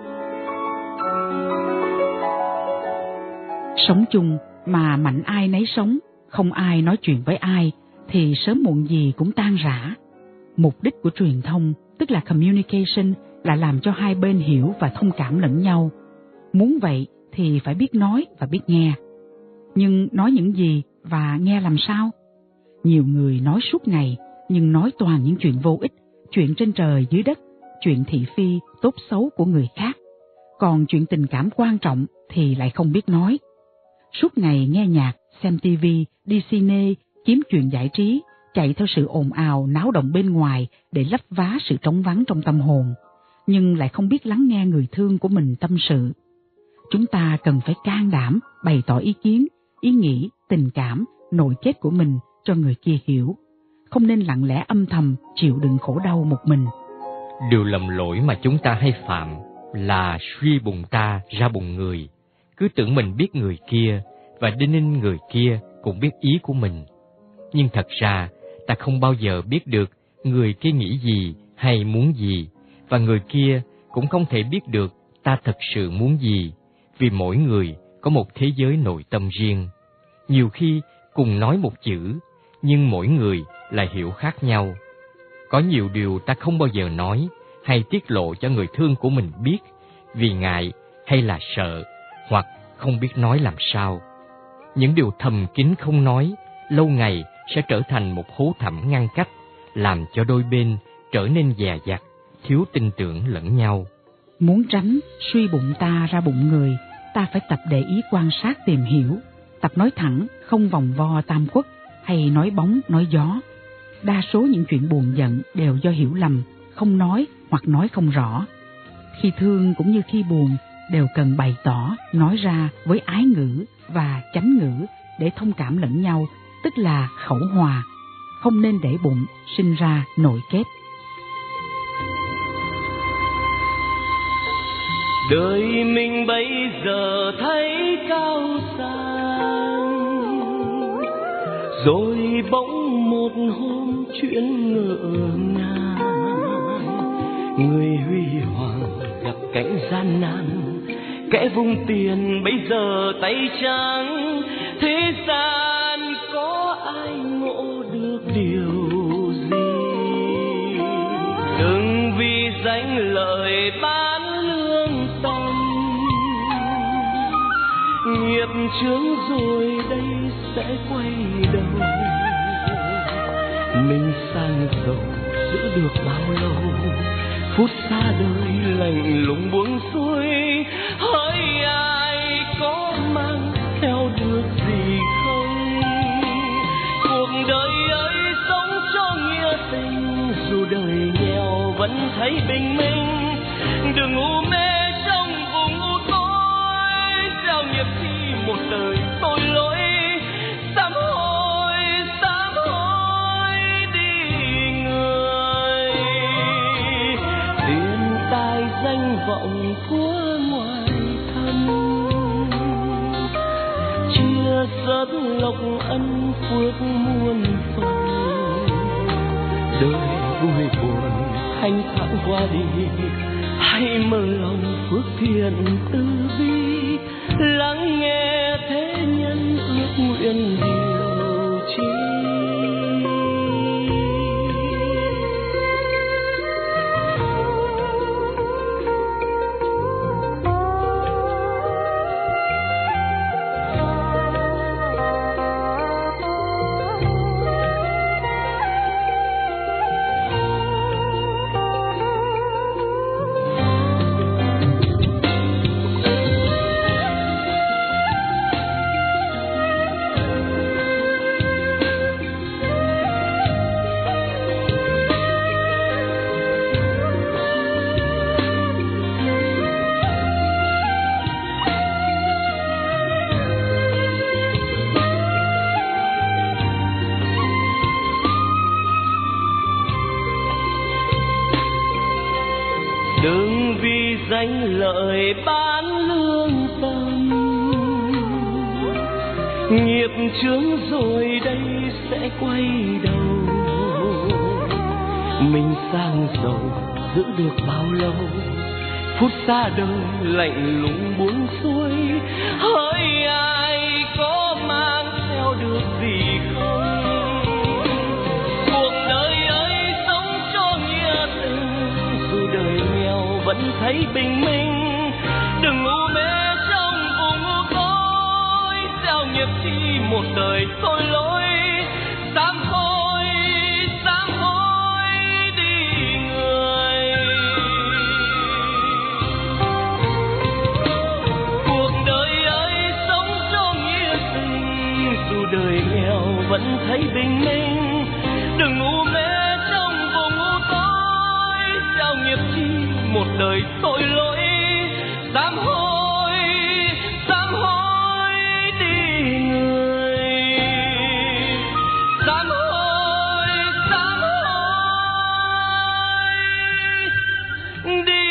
Sống chung mà mạnh ai nấy sống, không ai nói chuyện với ai, thì sớm muộn gì cũng tan rã. Mục đích của truyền thông, tức là communication, là làm cho hai bên hiểu và thông cảm lẫn nhau. Muốn vậy thì phải biết nói và biết nghe. Nhưng nói những gì và nghe làm sao? Nhiều người nói suốt ngày, nhưng nói toàn những chuyện vô ích, chuyện trên trời dưới đất, chuyện thị phi, tốt xấu của người khác. Còn chuyện tình cảm quan trọng thì lại không biết nói. Suốt ngày nghe nhạc, xem tivi, đi cine, kiếm chuyện giải trí, chạy theo sự ồn ào, náo động bên ngoài để lấp vá sự trống vắng trong tâm hồn, nhưng lại không biết lắng nghe người thương của mình tâm sự. Chúng ta cần phải can đảm, bày tỏ ý kiến, ý nghĩ, tình cảm, nội kết của mình cho người kia hiểu. Không nên lặng lẽ âm thầm chịu đựng khổ đau một mình. Điều lầm lỗi mà chúng ta hay phạm là suy bụng ta ra bụng người, cứ tưởng mình biết người kia và đinh ninh người kia cũng biết ý của mình. Nhưng thật ra ta không bao giờ biết được người kia nghĩ gì hay muốn gì, và người kia cũng không thể biết được ta thật sự muốn gì, vì mỗi người có một thế giới nội tâm riêng. Nhiều khi cùng nói một chữ, nhưng mỗi người lại hiểu khác nhau. Có nhiều điều ta không bao giờ nói hay tiết lộ cho người thương của mình biết, vì ngại hay là sợ, hoặc không biết nói làm sao. Những điều thầm kín không nói, lâu ngày sẽ trở thành một hố thẳm ngăn cách, làm cho đôi bên trở nên dè dặt, thiếu tin tưởng lẫn nhau. Muốn tránh suy bụng ta ra bụng người, ta phải tập để ý quan sát tìm hiểu, tập nói thẳng, không vòng vo tam quốc hay nói bóng nói gió. Đa số những chuyện buồn giận đều do hiểu lầm, không nói hoặc nói không rõ. Khi thương cũng như khi buồn đều cần bày tỏ, nói ra với ái ngữ và chánh ngữ để thông cảm lẫn nhau, tức là khẩu hòa. Không nên để bụng sinh ra nội kết. Đời mình bây giờ thấy cao sang, rồi bỗng một hôm chuyện ngỡ ngàng, người huy hoàng gặp cảnh gian nan, kẻ vung tiền bây giờ tay trắng. Thế gian có ai ngộ được điều gì? Đừng vì danh lợi bán lương tâm, nghiệp chướng rồi đây sẽ quay đầu. Mình sang giàu giữ được bao lâu, phút xa đời lạnh lùng buông xuôi. Hỡi ai có mang theo được gì không? Cuộc đời ơi sống cho nghĩa tình, dù đời nghèo vẫn thấy bình minh. Đừng u mê trong vùng u tối, gieo nghiệp chi một đời tội lỗi. Sám hối, sám hối đi người. Tiền tài danh vọng của ngoài thân, chia sớt lộc ân phước muôn phần. Đời vui buồn thanh thản qua đi, hãy mở lòng phước thiện từ bi, lắng nghe thế nhân ước nguyện điều chi. Đừng vì danh lợi bán lương tâm, nghiệp chướng rồi đây sẽ quay đầu. Mình sang giàu giữ được bao lâu, phút xa đời lạnh lùng buông xuôi. Hỡi ai có mang theo được gì không? Cuộc đời ơi sống cho nghĩa tình, dù đời nghèo vẫn thấy bình minh. Đừng u mê trong vùng u tối, gieo nghiệp chi một đời tội lỗi. Sám hối, sám hối đi người. Cuộc đời ơi sống cho nghĩa tình, dù đời nghèo vẫn thấy bình minh. Đừng u mê trong vùng u tối, gieo nghiệp chi một đời tội lỗi. Sám hối, sám hối đi người. Sám hối, sám hối đi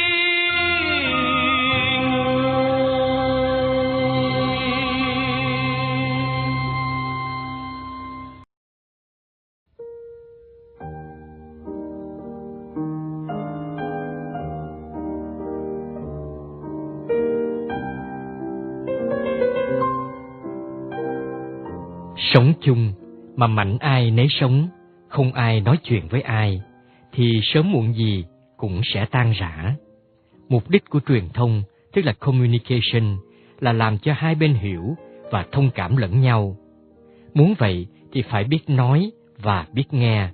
Sống chung mà mạnh ai nấy sống, không ai nói chuyện với ai, thì sớm muộn gì cũng sẽ tan rã. Mục đích của truyền thông, tức là communication, là làm cho hai bên hiểu và thông cảm lẫn nhau. Muốn vậy thì phải biết nói và biết nghe.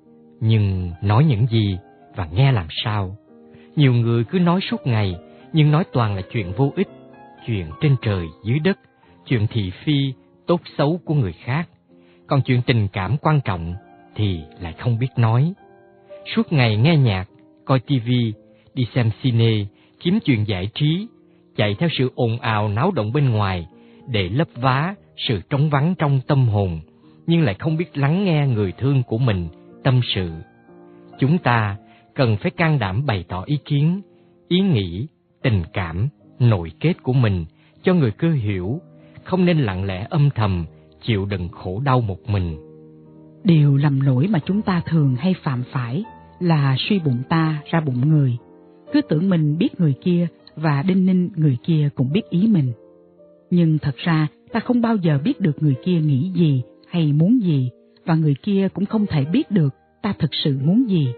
Nhưng nói những gì và nghe làm sao? Nhiều người cứ nói suốt ngày, nhưng nói toàn là chuyện vô ích, chuyện trên trời dưới đất, chuyện thị phi, tốt xấu của người khác. Còn chuyện tình cảm quan trọng thì lại không biết nói. Suốt ngày nghe nhạc, coi tivi, đi xem cine, kiếm chuyện giải trí, chạy theo sự ồn ào náo động bên ngoài để lấp vá sự trống vắng trong tâm hồn, nhưng lại không biết lắng nghe người thương của mình tâm sự. Chúng ta cần phải can đảm bày tỏ ý kiến, ý nghĩ, tình cảm, nội kết của mình cho người cơ hiểu, không nên lặng lẽ âm thầm chịu đựng khổ đau một mình. Điều lầm lỗi mà chúng ta thường hay phạm phải là suy bụng ta ra bụng người. Cứ tưởng mình biết người kia và đinh ninh người kia cũng biết ý mình. Nhưng thật ra ta không bao giờ biết được người kia nghĩ gì hay muốn gì, và người kia cũng không thể biết được ta thực sự muốn gì.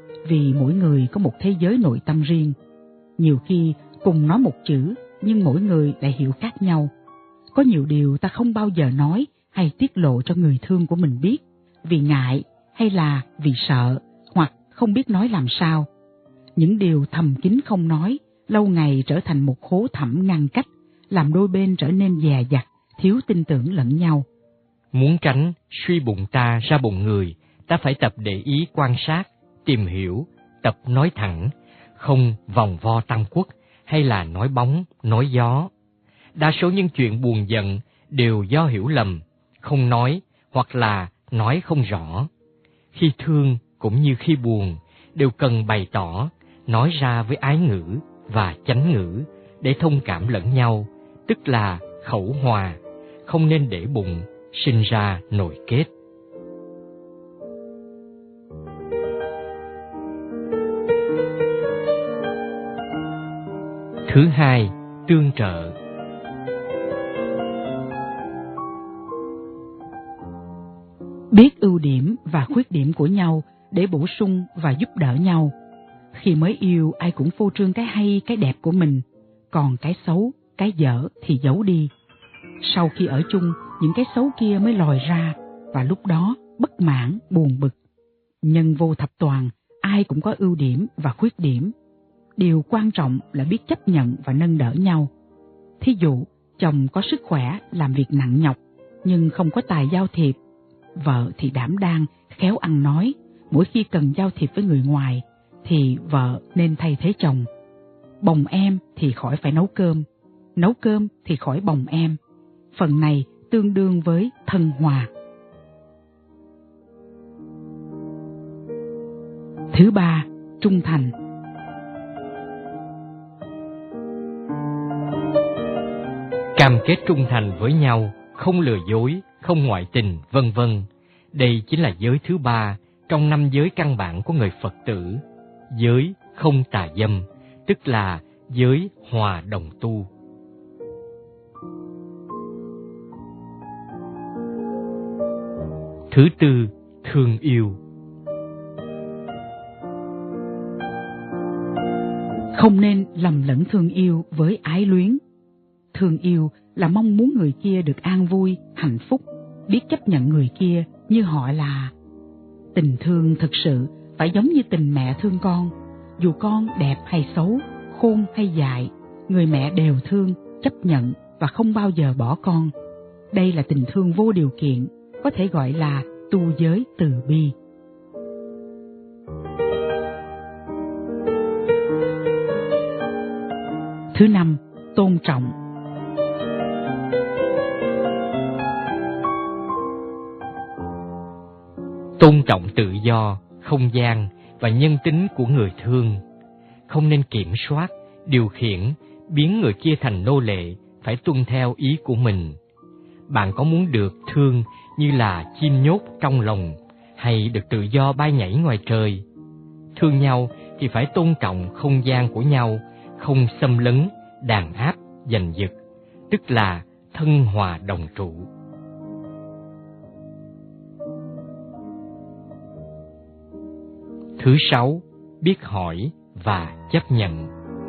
Vì mỗi người có một thế giới nội tâm riêng. Nhiều khi cùng nói một chữ, nhưng mỗi người lại hiểu khác nhau. Có nhiều điều ta không bao giờ nói hay tiết lộ cho người thương của mình biết, vì ngại hay là vì sợ, hoặc không biết nói làm sao. Những điều thầm kín không nói, lâu ngày trở thành một hố thẳm ngăn cách, làm đôi bên trở nên dè dặt, thiếu tin tưởng lẫn nhau. Muốn tránh suy bụng ta ra bụng người, ta phải tập để ý quan sát, tìm hiểu, tập nói thẳng, không vòng vo tam quốc hay là nói bóng, nói gió. Đa số những chuyện buồn giận đều do hiểu lầm, không nói hoặc là nói không rõ. Khi thương cũng như khi buồn đều cần bày tỏ, nói ra với ái ngữ và chánh ngữ để thông cảm lẫn nhau, tức là khẩu hòa, không nên để bụng sinh ra nội kết. Thứ hai, tương trợ. Biết ưu điểm và khuyết điểm của nhau để bổ sung và giúp đỡ nhau. Khi mới yêu, ai cũng phô trương cái hay, cái đẹp của mình, còn cái xấu, cái dở thì giấu đi. Sau khi ở chung, những cái xấu kia mới lòi ra, và lúc đó bất mãn, buồn bực. Nhân vô thập toàn, ai cũng có ưu điểm và khuyết điểm. Điều quan trọng là biết chấp nhận và nâng đỡ nhau. Thí dụ, chồng có sức khỏe, làm việc nặng nhọc, nhưng không có tài giao thiệp. Vợ thì đảm đang, khéo ăn nói, mỗi khi cần giao thiệp với người ngoài, thì vợ nên thay thế chồng. Bồng em thì khỏi phải nấu cơm, nấu cơm thì khỏi bồng em. Phần này tương đương với thân hòa. Thứ ba, trung thành. Cam kết trung thành với nhau, không lừa dối, không ngoại tình, vân vân. Đây chính là giới thứ ba trong năm giới căn bản của người Phật tử. Giới không tà dâm, tức là giới hòa đồng tu. Thứ tư, thương yêu. Không nên lầm lẫn thương yêu với ái luyến. Thương yêu là mong muốn người kia được an vui, hạnh phúc, biết chấp nhận người kia như họ là. Tình thương thực sự phải giống như tình mẹ thương con. Dù con đẹp hay xấu, khôn hay dại, người mẹ đều thương, chấp nhận và không bao giờ bỏ con. Đây là tình thương vô điều kiện, có thể gọi là tu giới từ bi. Thứ năm, tôn trọng. Tôn trọng tự do, không gian và nhân tính của người thương. Không nên kiểm soát, điều khiển, biến người kia thành nô lệ, phải tuân theo ý của mình. Bạn có muốn được thương như là chim nhốt trong lồng, hay được tự do bay nhảy ngoài trời? Thương nhau thì phải tôn trọng không gian của nhau, không xâm lấn, đàn áp, giành giật, tức là thân hòa đồng trụ. Thứ sáu, biết hỏi và chấp nhận.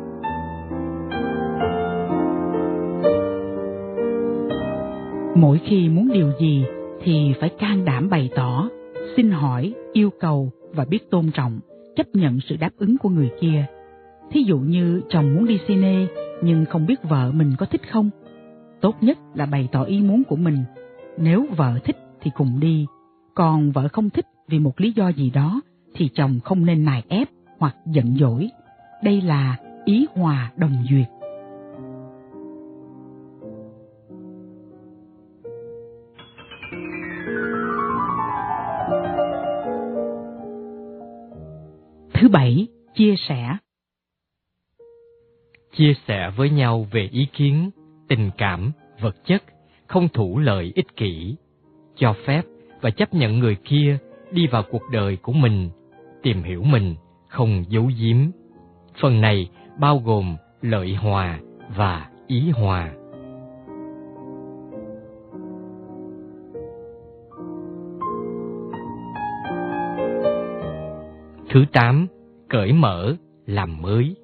Mỗi khi muốn điều gì thì phải can đảm bày tỏ, xin hỏi, yêu cầu và biết tôn trọng, chấp nhận sự đáp ứng của người kia. Thí dụ như chồng muốn đi cine nhưng không biết vợ mình có thích không. Tốt nhất là bày tỏ ý muốn của mình. Nếu vợ thích thì cùng đi, còn vợ không thích vì một lý do gì đó thì chồng không nên nài ép hoặc giận dỗi. Đây là ý hòa đồng duyệt. Thứ bảy, chia sẻ. Chia sẻ với nhau về ý kiến, tình cảm, vật chất, không thủ lợi ích kỷ. Cho phép và chấp nhận người kia đi vào cuộc đời của mình, tìm hiểu mình, không giấu giếm. Phần này bao gồm lợi hòa và ý hòa. Thứ tám, cởi mở, làm mới.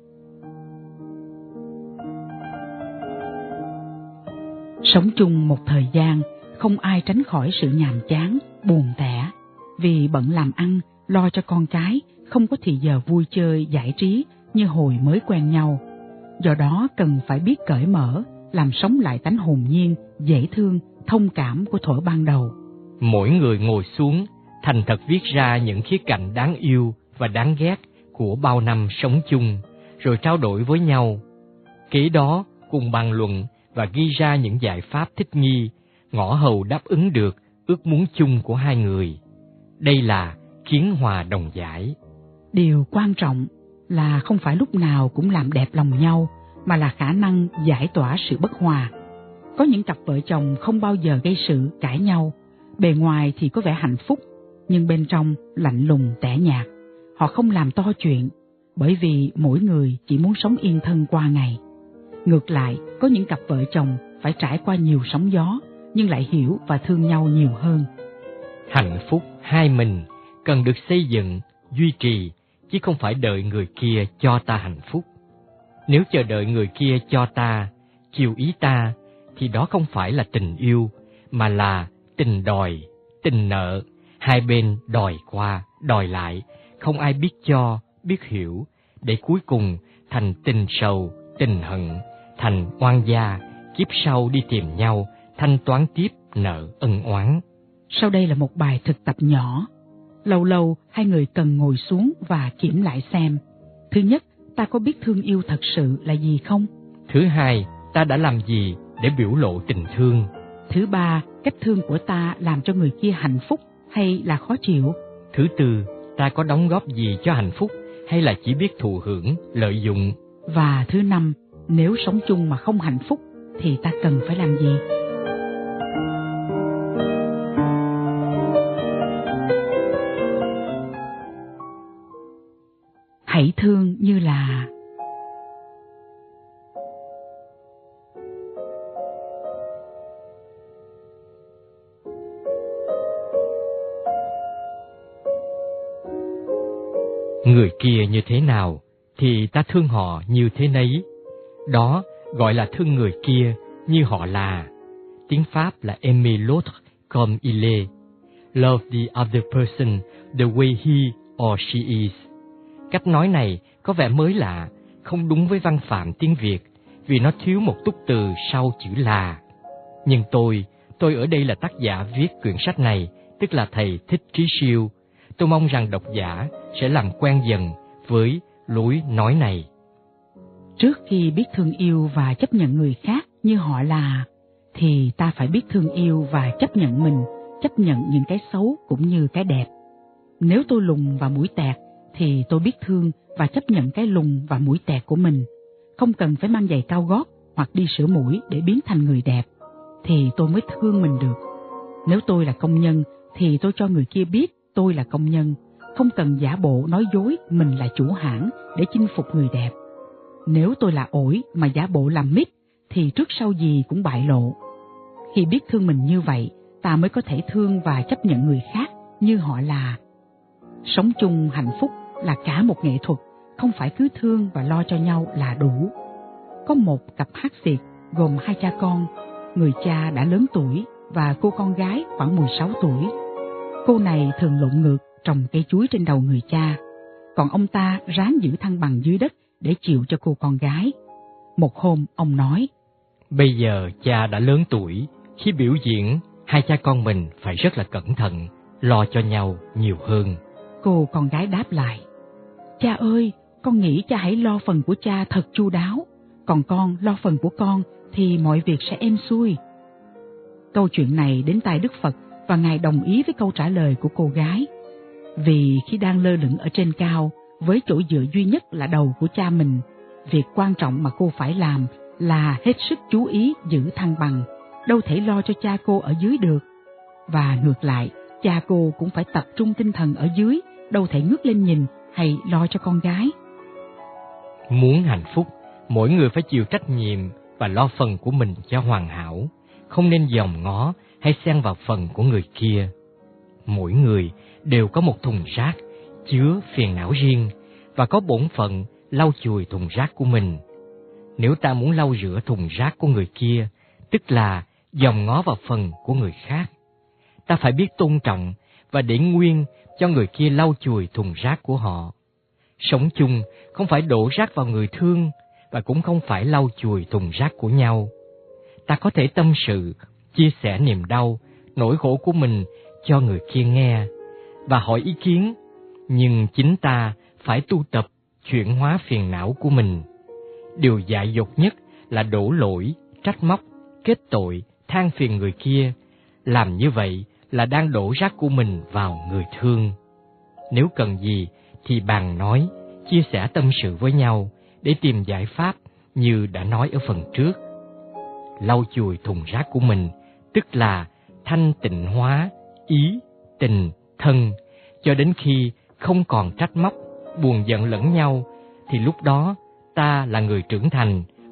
Sống chung một thời gian, không ai tránh khỏi sự nhàm chán, buồn tẻ. Vì bận làm ăn, lo cho con cái, không có thì giờ vui chơi, giải trí như hồi mới quen nhau. Do đó cần phải biết cởi mở, làm sống lại tánh hồn nhiên, dễ thương, thông cảm của thuở ban đầu. Mỗi người ngồi xuống, thành thật viết ra những khía cạnh đáng yêu và đáng ghét của bao năm sống chung, rồi trao đổi với nhau. Kế đó cùng bàn luận và ghi ra những giải pháp thích nghi, ngõ hầu đáp ứng được ước muốn chung của hai người. Đây là kiến hòa đồng giải. Điều quan trọng là không phải lúc nào cũng làm đẹp lòng nhau, mà là khả năng giải tỏa sự bất hòa. Có những cặp vợ chồng không bao giờ gây sự cãi nhau, bề ngoài thì có vẻ hạnh phúc, nhưng bên trong lạnh lùng tẻ nhạt. Họ không làm to chuyện, bởi vì mỗi người chỉ muốn sống yên thân qua ngày. Ngược lại, có những cặp vợ chồng phải trải qua nhiều sóng gió, nhưng lại hiểu và thương nhau nhiều hơn. Hạnh phúc hai mình cần được xây dựng, duy trì, chứ không phải đợi người kia cho ta hạnh phúc. Nếu chờ đợi người kia cho ta, chiều ý ta, thì đó không phải là tình yêu, mà là tình đòi, tình nợ. Hai bên đòi qua, đòi lại, không ai biết cho, biết hiểu, để cuối cùng thành tình sầu, tình hận, thành oan gia, kiếp sau đi tìm nhau, thanh toán tiếp nợ ân oán. Sau đây là một bài thực tập nhỏ. Lâu lâu hai người cần ngồi xuống và kiểm lại xem. Thứ nhất, ta có biết thương yêu thật sự là gì không? Thứ hai, ta đã làm gì để biểu lộ tình thương? Thứ ba, cách thương của ta làm cho người kia hạnh phúc hay là khó chịu? Thứ tư, ta có đóng góp gì cho hạnh phúc hay là chỉ biết thụ hưởng, lợi dụng? Và thứ năm, nếu sống chung mà không hạnh phúc thì ta cần phải làm gì? Hãy thương như là... Người kia như thế nào thì ta thương họ như thế nấy. Đó gọi là thương người kia như họ là. Tiếng Pháp là aimer l'autre comme il est. Love the other person the way he or she is. Cách nói này có vẻ mới lạ, không đúng với văn phạm tiếng Việt, vì nó thiếu một túc từ sau chữ là. Nhưng tôi, tôi ở đây là tác giả viết quyển sách này, tức là thầy Thích Trí Siêu. Tôi mong rằng độc giả sẽ làm quen dần với lối nói này. Trước khi biết thương yêu và chấp nhận người khác như họ là, thì ta phải biết thương yêu và chấp nhận mình, chấp nhận những cái xấu cũng như cái đẹp. Nếu tôi lùn và mũi tẹt, thì tôi biết thương và chấp nhận cái lùn và mũi tẹt của mình. Không cần phải mang giày cao gót hoặc đi sửa mũi để biến thành người đẹp, thì tôi mới thương mình được. Nếu tôi là công nhân, thì tôi cho người kia biết tôi là công nhân, không cần giả bộ nói dối mình là chủ hãng để chinh phục người đẹp. Nếu tôi là ổi mà giả bộ làm mít, thì trước sau gì cũng bại lộ. Khi biết thương mình như vậy, ta mới có thể thương và chấp nhận người khác như họ là. Sống chung hạnh phúc là cả một nghệ thuật, không phải cứ thương và lo cho nhau là đủ. Có một cặp hát xiệt gồm hai cha con, người cha đã lớn tuổi và cô con gái khoảng mười sáu tuổi. Cô này thường lộn ngược trồng cây chuối trên đầu người cha, còn ông ta ráng giữ thăng bằng dưới đất để chịu cho cô con gái. Một hôm ông nói: Bây giờ cha đã lớn tuổi, khi biểu diễn, hai cha con mình phải rất là cẩn thận, lo cho nhau nhiều hơn. Cô con gái đáp lại: Cha ơi, con nghĩ cha hãy lo phần của cha thật chu đáo, còn con lo phần của con thì mọi việc sẽ êm xuôi. Câu chuyện này đến tai Đức Phật và Ngài đồng ý với câu trả lời của cô gái. Vì khi đang lơ lửng ở trên cao, với chỗ dựa duy nhất là đầu của cha mình, việc quan trọng mà cô phải làm là hết sức chú ý giữ thăng bằng, đâu thể lo cho cha cô ở dưới được. Và ngược lại, cha cô cũng phải tập trung tinh thần ở dưới, đâu thể ngước lên nhìn hay lo cho con gái. Muốn hạnh phúc, mỗi người phải chịu trách nhiệm và lo phần của mình cho hoàn hảo, không nên dòm ngó hay xen vào phần của người kia. Mỗi người đều có một thùng rác chứa phiền não riêng và có bổn phận lau chùi thùng rác của mình. Nếu ta muốn lau rửa thùng rác của người kia, tức là dòm ngó vào phần của người khác, ta phải biết tôn trọng và để nguyên cho người kia lau chùi thùng rác của họ. Sống chung không phải đổ rác vào người thương và cũng không phải lau chùi thùng rác của nhau. Ta có thể tâm sự, chia sẻ niềm đau, nỗi khổ của mình cho người kia nghe và hỏi ý kiến, nhưng chính ta phải tu tập chuyển hóa phiền não của mình. Điều dại dột nhất là đổ lỗi, trách móc, kết tội, than phiền người kia. Làm như vậy là đang đổ rác của mình vào người thương. Nếu cần gì thì bàn nói, chia sẻ tâm sự với nhau để tìm giải pháp như đã nói ở phần trước. Lau chùi thùng rác của mình, tức là thanh tịnh hóa ý, tình, thân, cho đến khi không còn trách móc, buồn giận lẫn nhau, thì lúc đó ta là người trưởng thành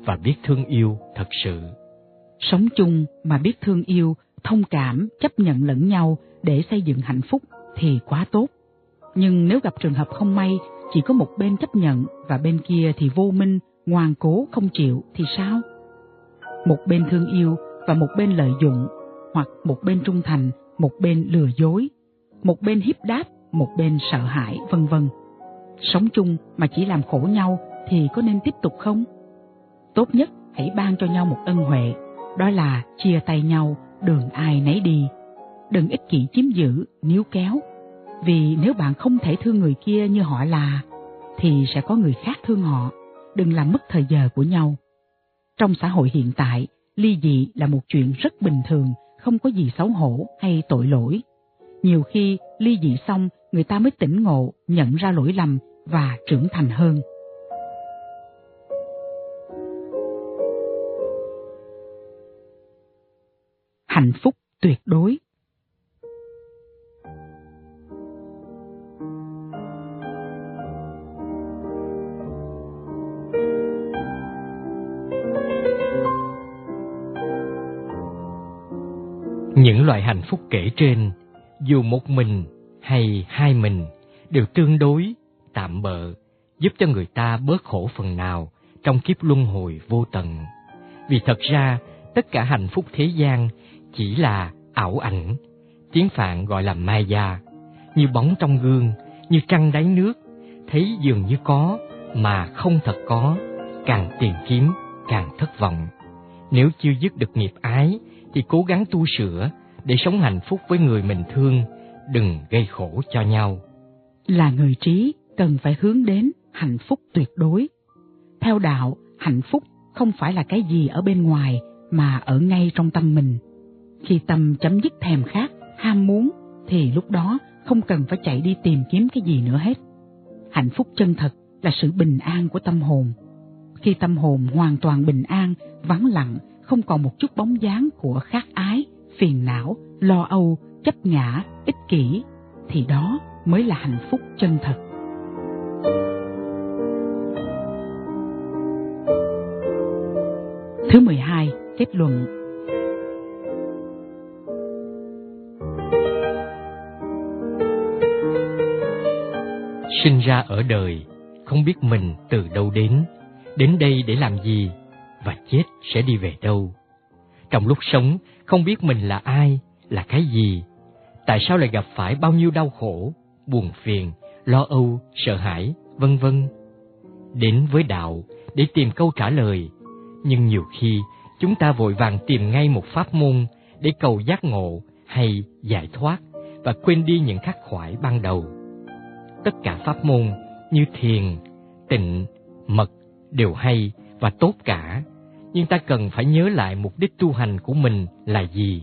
và biết thương yêu thật sự. Sống chung mà biết thương yêu, thông cảm, chấp nhận lẫn nhau để xây dựng hạnh phúc thì quá tốt. Nhưng nếu gặp trường hợp không may, chỉ có một bên chấp nhận và bên kia thì vô minh, ngoan cố không chịu thì sao? Một bên thương yêu và một bên lợi dụng, hoặc một bên trung thành, một bên lừa dối, một bên hiếp đáp, một bên sợ hãi, vân vân. Sống chung mà chỉ làm khổ nhau thì có nên tiếp tục không? Tốt nhất hãy ban cho nhau một ân huệ, đó là chia tay nhau, đường ai nấy đi. Đừng ích kỷ chiếm giữ, níu kéo. Vì nếu bạn không thể thương người kia như họ là, thì sẽ có người khác thương họ. Đừng làm mất thời giờ của nhau. Trong xã hội hiện tại, ly dị là một chuyện rất bình thường, không có gì xấu hổ hay tội lỗi. Nhiều khi ly dị xong, người ta mới tỉnh ngộ, nhận ra lỗi lầm và trưởng thành hơn. Hạnh phúc tuyệt đối. Những loại hạnh phúc kể trên, dù một mình hay hai mình, đều tương đối, tạm bợ, giúp cho người ta bớt khổ phần nào trong kiếp luân hồi vô tận. Vì thật ra, tất cả hạnh phúc thế gian chỉ là ảo ảnh, tiếng Phạn gọi là maya, như bóng trong gương, như trăng đáy nước, thấy dường như có mà không thật có, càng tìm kiếm càng thất vọng. Nếu chưa dứt được nghiệp ái thì cố gắng tu sửa để sống hạnh phúc với người mình thương, đừng gây khổ cho nhau. Là người trí cần phải hướng đến hạnh phúc tuyệt đối. Theo đạo, hạnh phúc không phải là cái gì ở bên ngoài mà ở ngay trong tâm mình. Khi tâm chấm dứt thèm khát, ham muốn thì lúc đó không cần phải chạy đi tìm kiếm cái gì nữa hết. Hạnh phúc chân thật là sự bình an của tâm hồn. Khi tâm hồn hoàn toàn bình an, vắng lặng, không còn một chút bóng dáng của khát ái, phiền não, lo âu, chấp ngã, ích kỷ, thì đó mới là hạnh phúc chân thật. Thứ mười hai, kết luận. Sinh ra ở đời, không biết mình từ đâu đến, đến đây để làm gì, và chết sẽ đi về đâu. Trong lúc sống, không biết mình là ai, là cái gì, tại sao lại gặp phải bao nhiêu đau khổ, buồn phiền, lo âu, sợ hãi, vân vân. Đến với đạo để tìm câu trả lời, nhưng nhiều khi chúng ta vội vàng tìm ngay một pháp môn để cầu giác ngộ hay giải thoát và quên đi những khắc khoải ban đầu. Tất cả pháp môn như thiền, tịnh, mật đều hay và tốt cả, nhưng ta cần phải nhớ lại mục đích tu hành của mình là gì.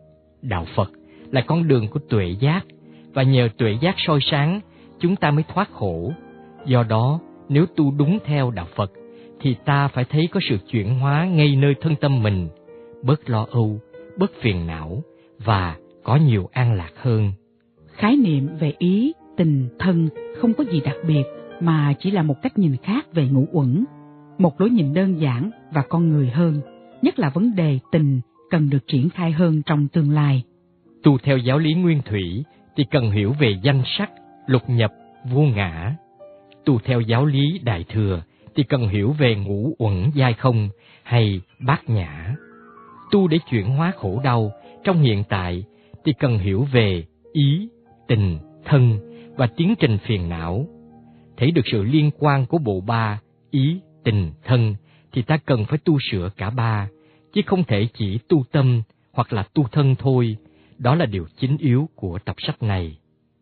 Đạo Phật là con đường của tuệ giác, và nhờ tuệ giác soi sáng, chúng ta mới thoát khổ. Do đó, nếu tu đúng theo đạo Phật, thì ta phải thấy có sự chuyển hóa ngay nơi thân tâm mình, bớt lo âu, bớt phiền não, và có nhiều an lạc hơn. Khái niệm về ý, tình, thân không có gì đặc biệt, mà chỉ là một cách nhìn khác về ngũ uẩn. Một lối nhìn đơn giản và con người hơn, nhất là vấn đề tình cần được triển khai hơn trong tương lai. Tu theo giáo lý nguyên thủy thì cần hiểu về danh sắc, lục nhập, vô ngã. Tu theo giáo lý đại thừa thì cần hiểu về ngũ uẩn giai không hay bát nhã. Tu để chuyển hóa khổ đau trong hiện tại thì cần hiểu về ý, tình, thân và tiến trình phiền não. Thấy được sự liên quan của bộ ba, ý, tình, thân, thì ta cần phải tu sửa cả ba, chứ không thể chỉ tu tâm hoặc là tu thân thôi. Đó là điều chính yếu của tập sách này.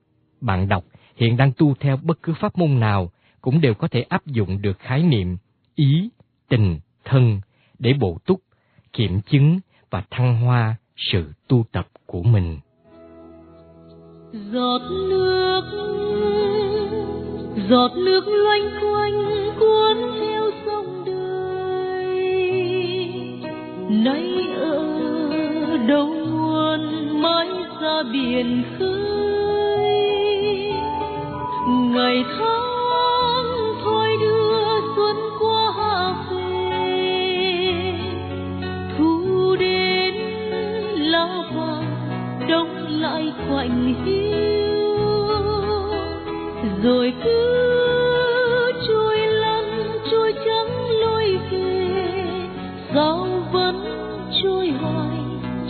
Bạn đọc hiện đang tu theo bất cứ pháp môn nào cũng đều có thể áp dụng được khái niệm ý, tình, thân để bổ túc, kiểm chứng và thăng hoa sự tu tập của mình. Giọt nước, giọt nước loanh quanh cuốn theo dòng đời, nay ở đâu nguồn mãi ra biển khơi. Ngày tháng thôi đưa xuân qua về,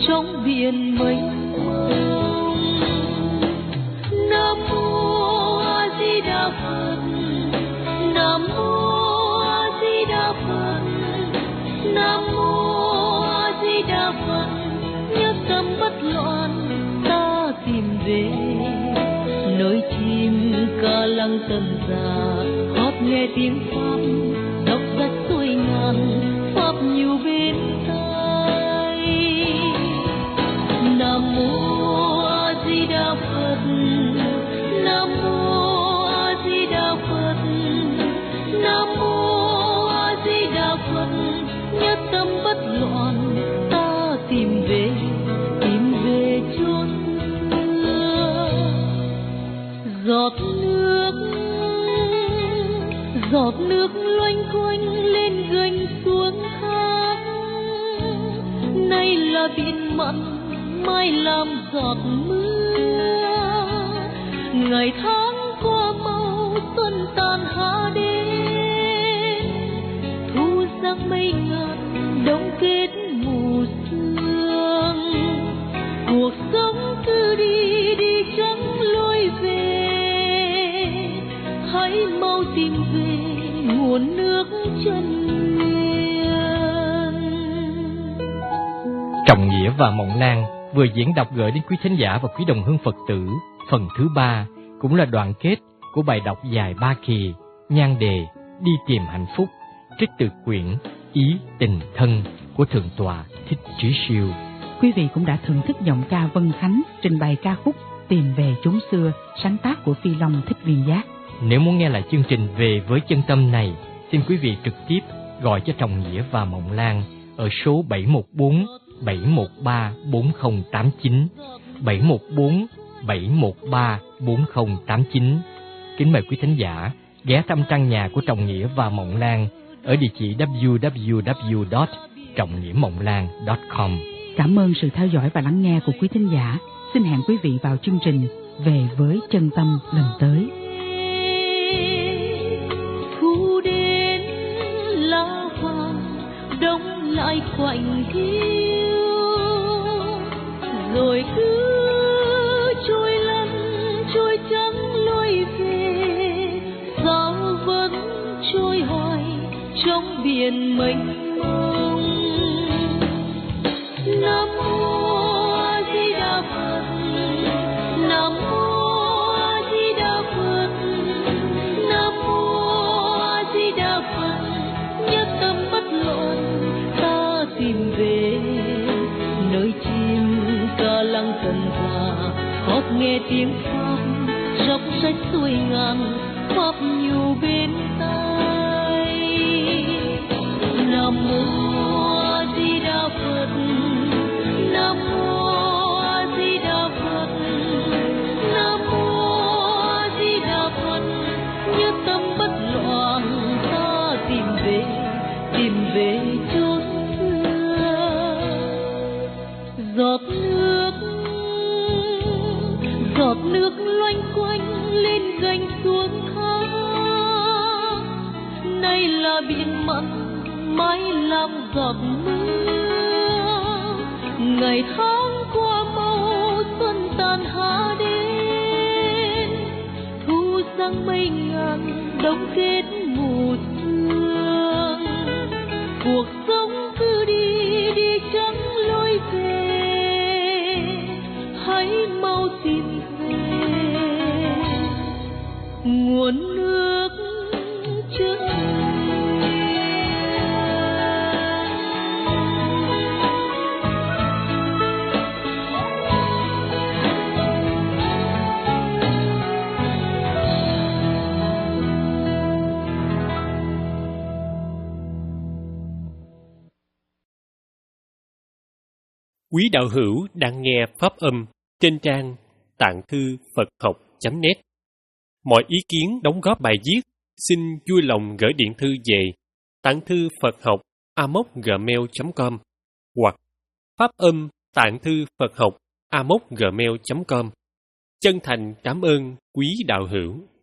trong biển mênh mông. Nam mô A Di Đà Phật, Nam mô A Di Đà Phật, Nam mô A Di Đà Phật. Nhất tâm bất loạn ta tìm về, nơi chim ca lăng tần già hót nghe tiếng pháp, đọc sách xuôi ngàn pháp nhiều bên tai. Nam mô A Di Đà Phật, Nam mô A Di Đà Phật, Nam mô A Di Đà Phật. Nhất tâm bất loạn ta tìm về, tìm về chốn xưa. Giọt nước, giọt nước loanh quanh lên gành xuống thác, nay là biển mặn mai làm giọt mưa. Ngày tháng qua mau xuân tàn hạ đến, thu sang mây ngàn đông kết mù sương. Cuộc sống cứ đi đi chẳng lối về, hãy mau tìm về nguồn nước chân nguyên. Trọng Nghĩa và Mộng Lan vừa diễn đọc gửi đến quý thính giả và quý đồng hương Phật tử phần thứ ba, cũng là đoạn kết của bài đọc dài ba kỳ, nhan đề Đi tìm hạnh phúc, trích từ quyển Ý Tình Thân của Thượng tọa Thích Trí Siêu. Quý vị cũng đã thưởng thức giọng ca Vân Khánh trình bày ca khúc Tìm về chốn xưa, sáng tác của Phi Long Thích Viên Giác. Nếu muốn nghe lại chương trình Về với chân tâm này, xin quý vị trực tiếp gọi cho Trọng Nghĩa và Mộng Lan ở số bảy một bốn bảy một ba bốn không tám chín, bảy một bốn bảy một ba bốn không tám chín. Kính mời quý thính giả ghé thăm trang nhà của Trọng Nghĩa và Mộng Lan ở địa chỉ w w w chấm trọng nghĩa mộng lan chấm com. Cảm ơn sự theo dõi và lắng nghe của quý thính giả. Xin hẹn quý vị vào chương trình Về với chân tâm lần tới. Thu đến lá vàng đông lại quạnh hiu, rồi cứ trôi lăn trôi chẳng lối về. Sao vẫn trôi hoài trong biển mênh mông. Nam mô A Di Đà Phật, Nam mô A Di Đà Phật, Nam mô A Di Đà Phật. Nhất tâm bất loạn ta tìm về, nơi chim ca lăng thần già hót nghe tiếng pháp, dốc sách xuôi ngàn pháp nhiều bên tai. Nam mô A Di Đà Phật, Nam mô A Di Đà Phật, Nam mô A Di Đà Phật. Nhất tâm bất loạn ta tìm về, tìm về chốn xưa. Giọt nước, giọt nước loanh quanh lên gành xuống thác, nay là biển mặn mai làm giọt mưa. Ngày tháng qua mau xuân tàn hạ đến, thu sang mây ngàn đông kết mù sương. Cuộc sống cứ đi đi chẳng lối về, hãy mau tìm về nguồn nước chân. Quý đạo hữu đang nghe pháp âm trên trang tạng thư Phật học chấm net. Mọi ý kiến đóng góp bài viết xin vui lòng gửi điện thư về tạng thư Phật học a m o c gmail chấm com hoặc pháp âm tạng thư Phật học a m o c gmail chấm com. Chân thành cảm ơn quý đạo hữu.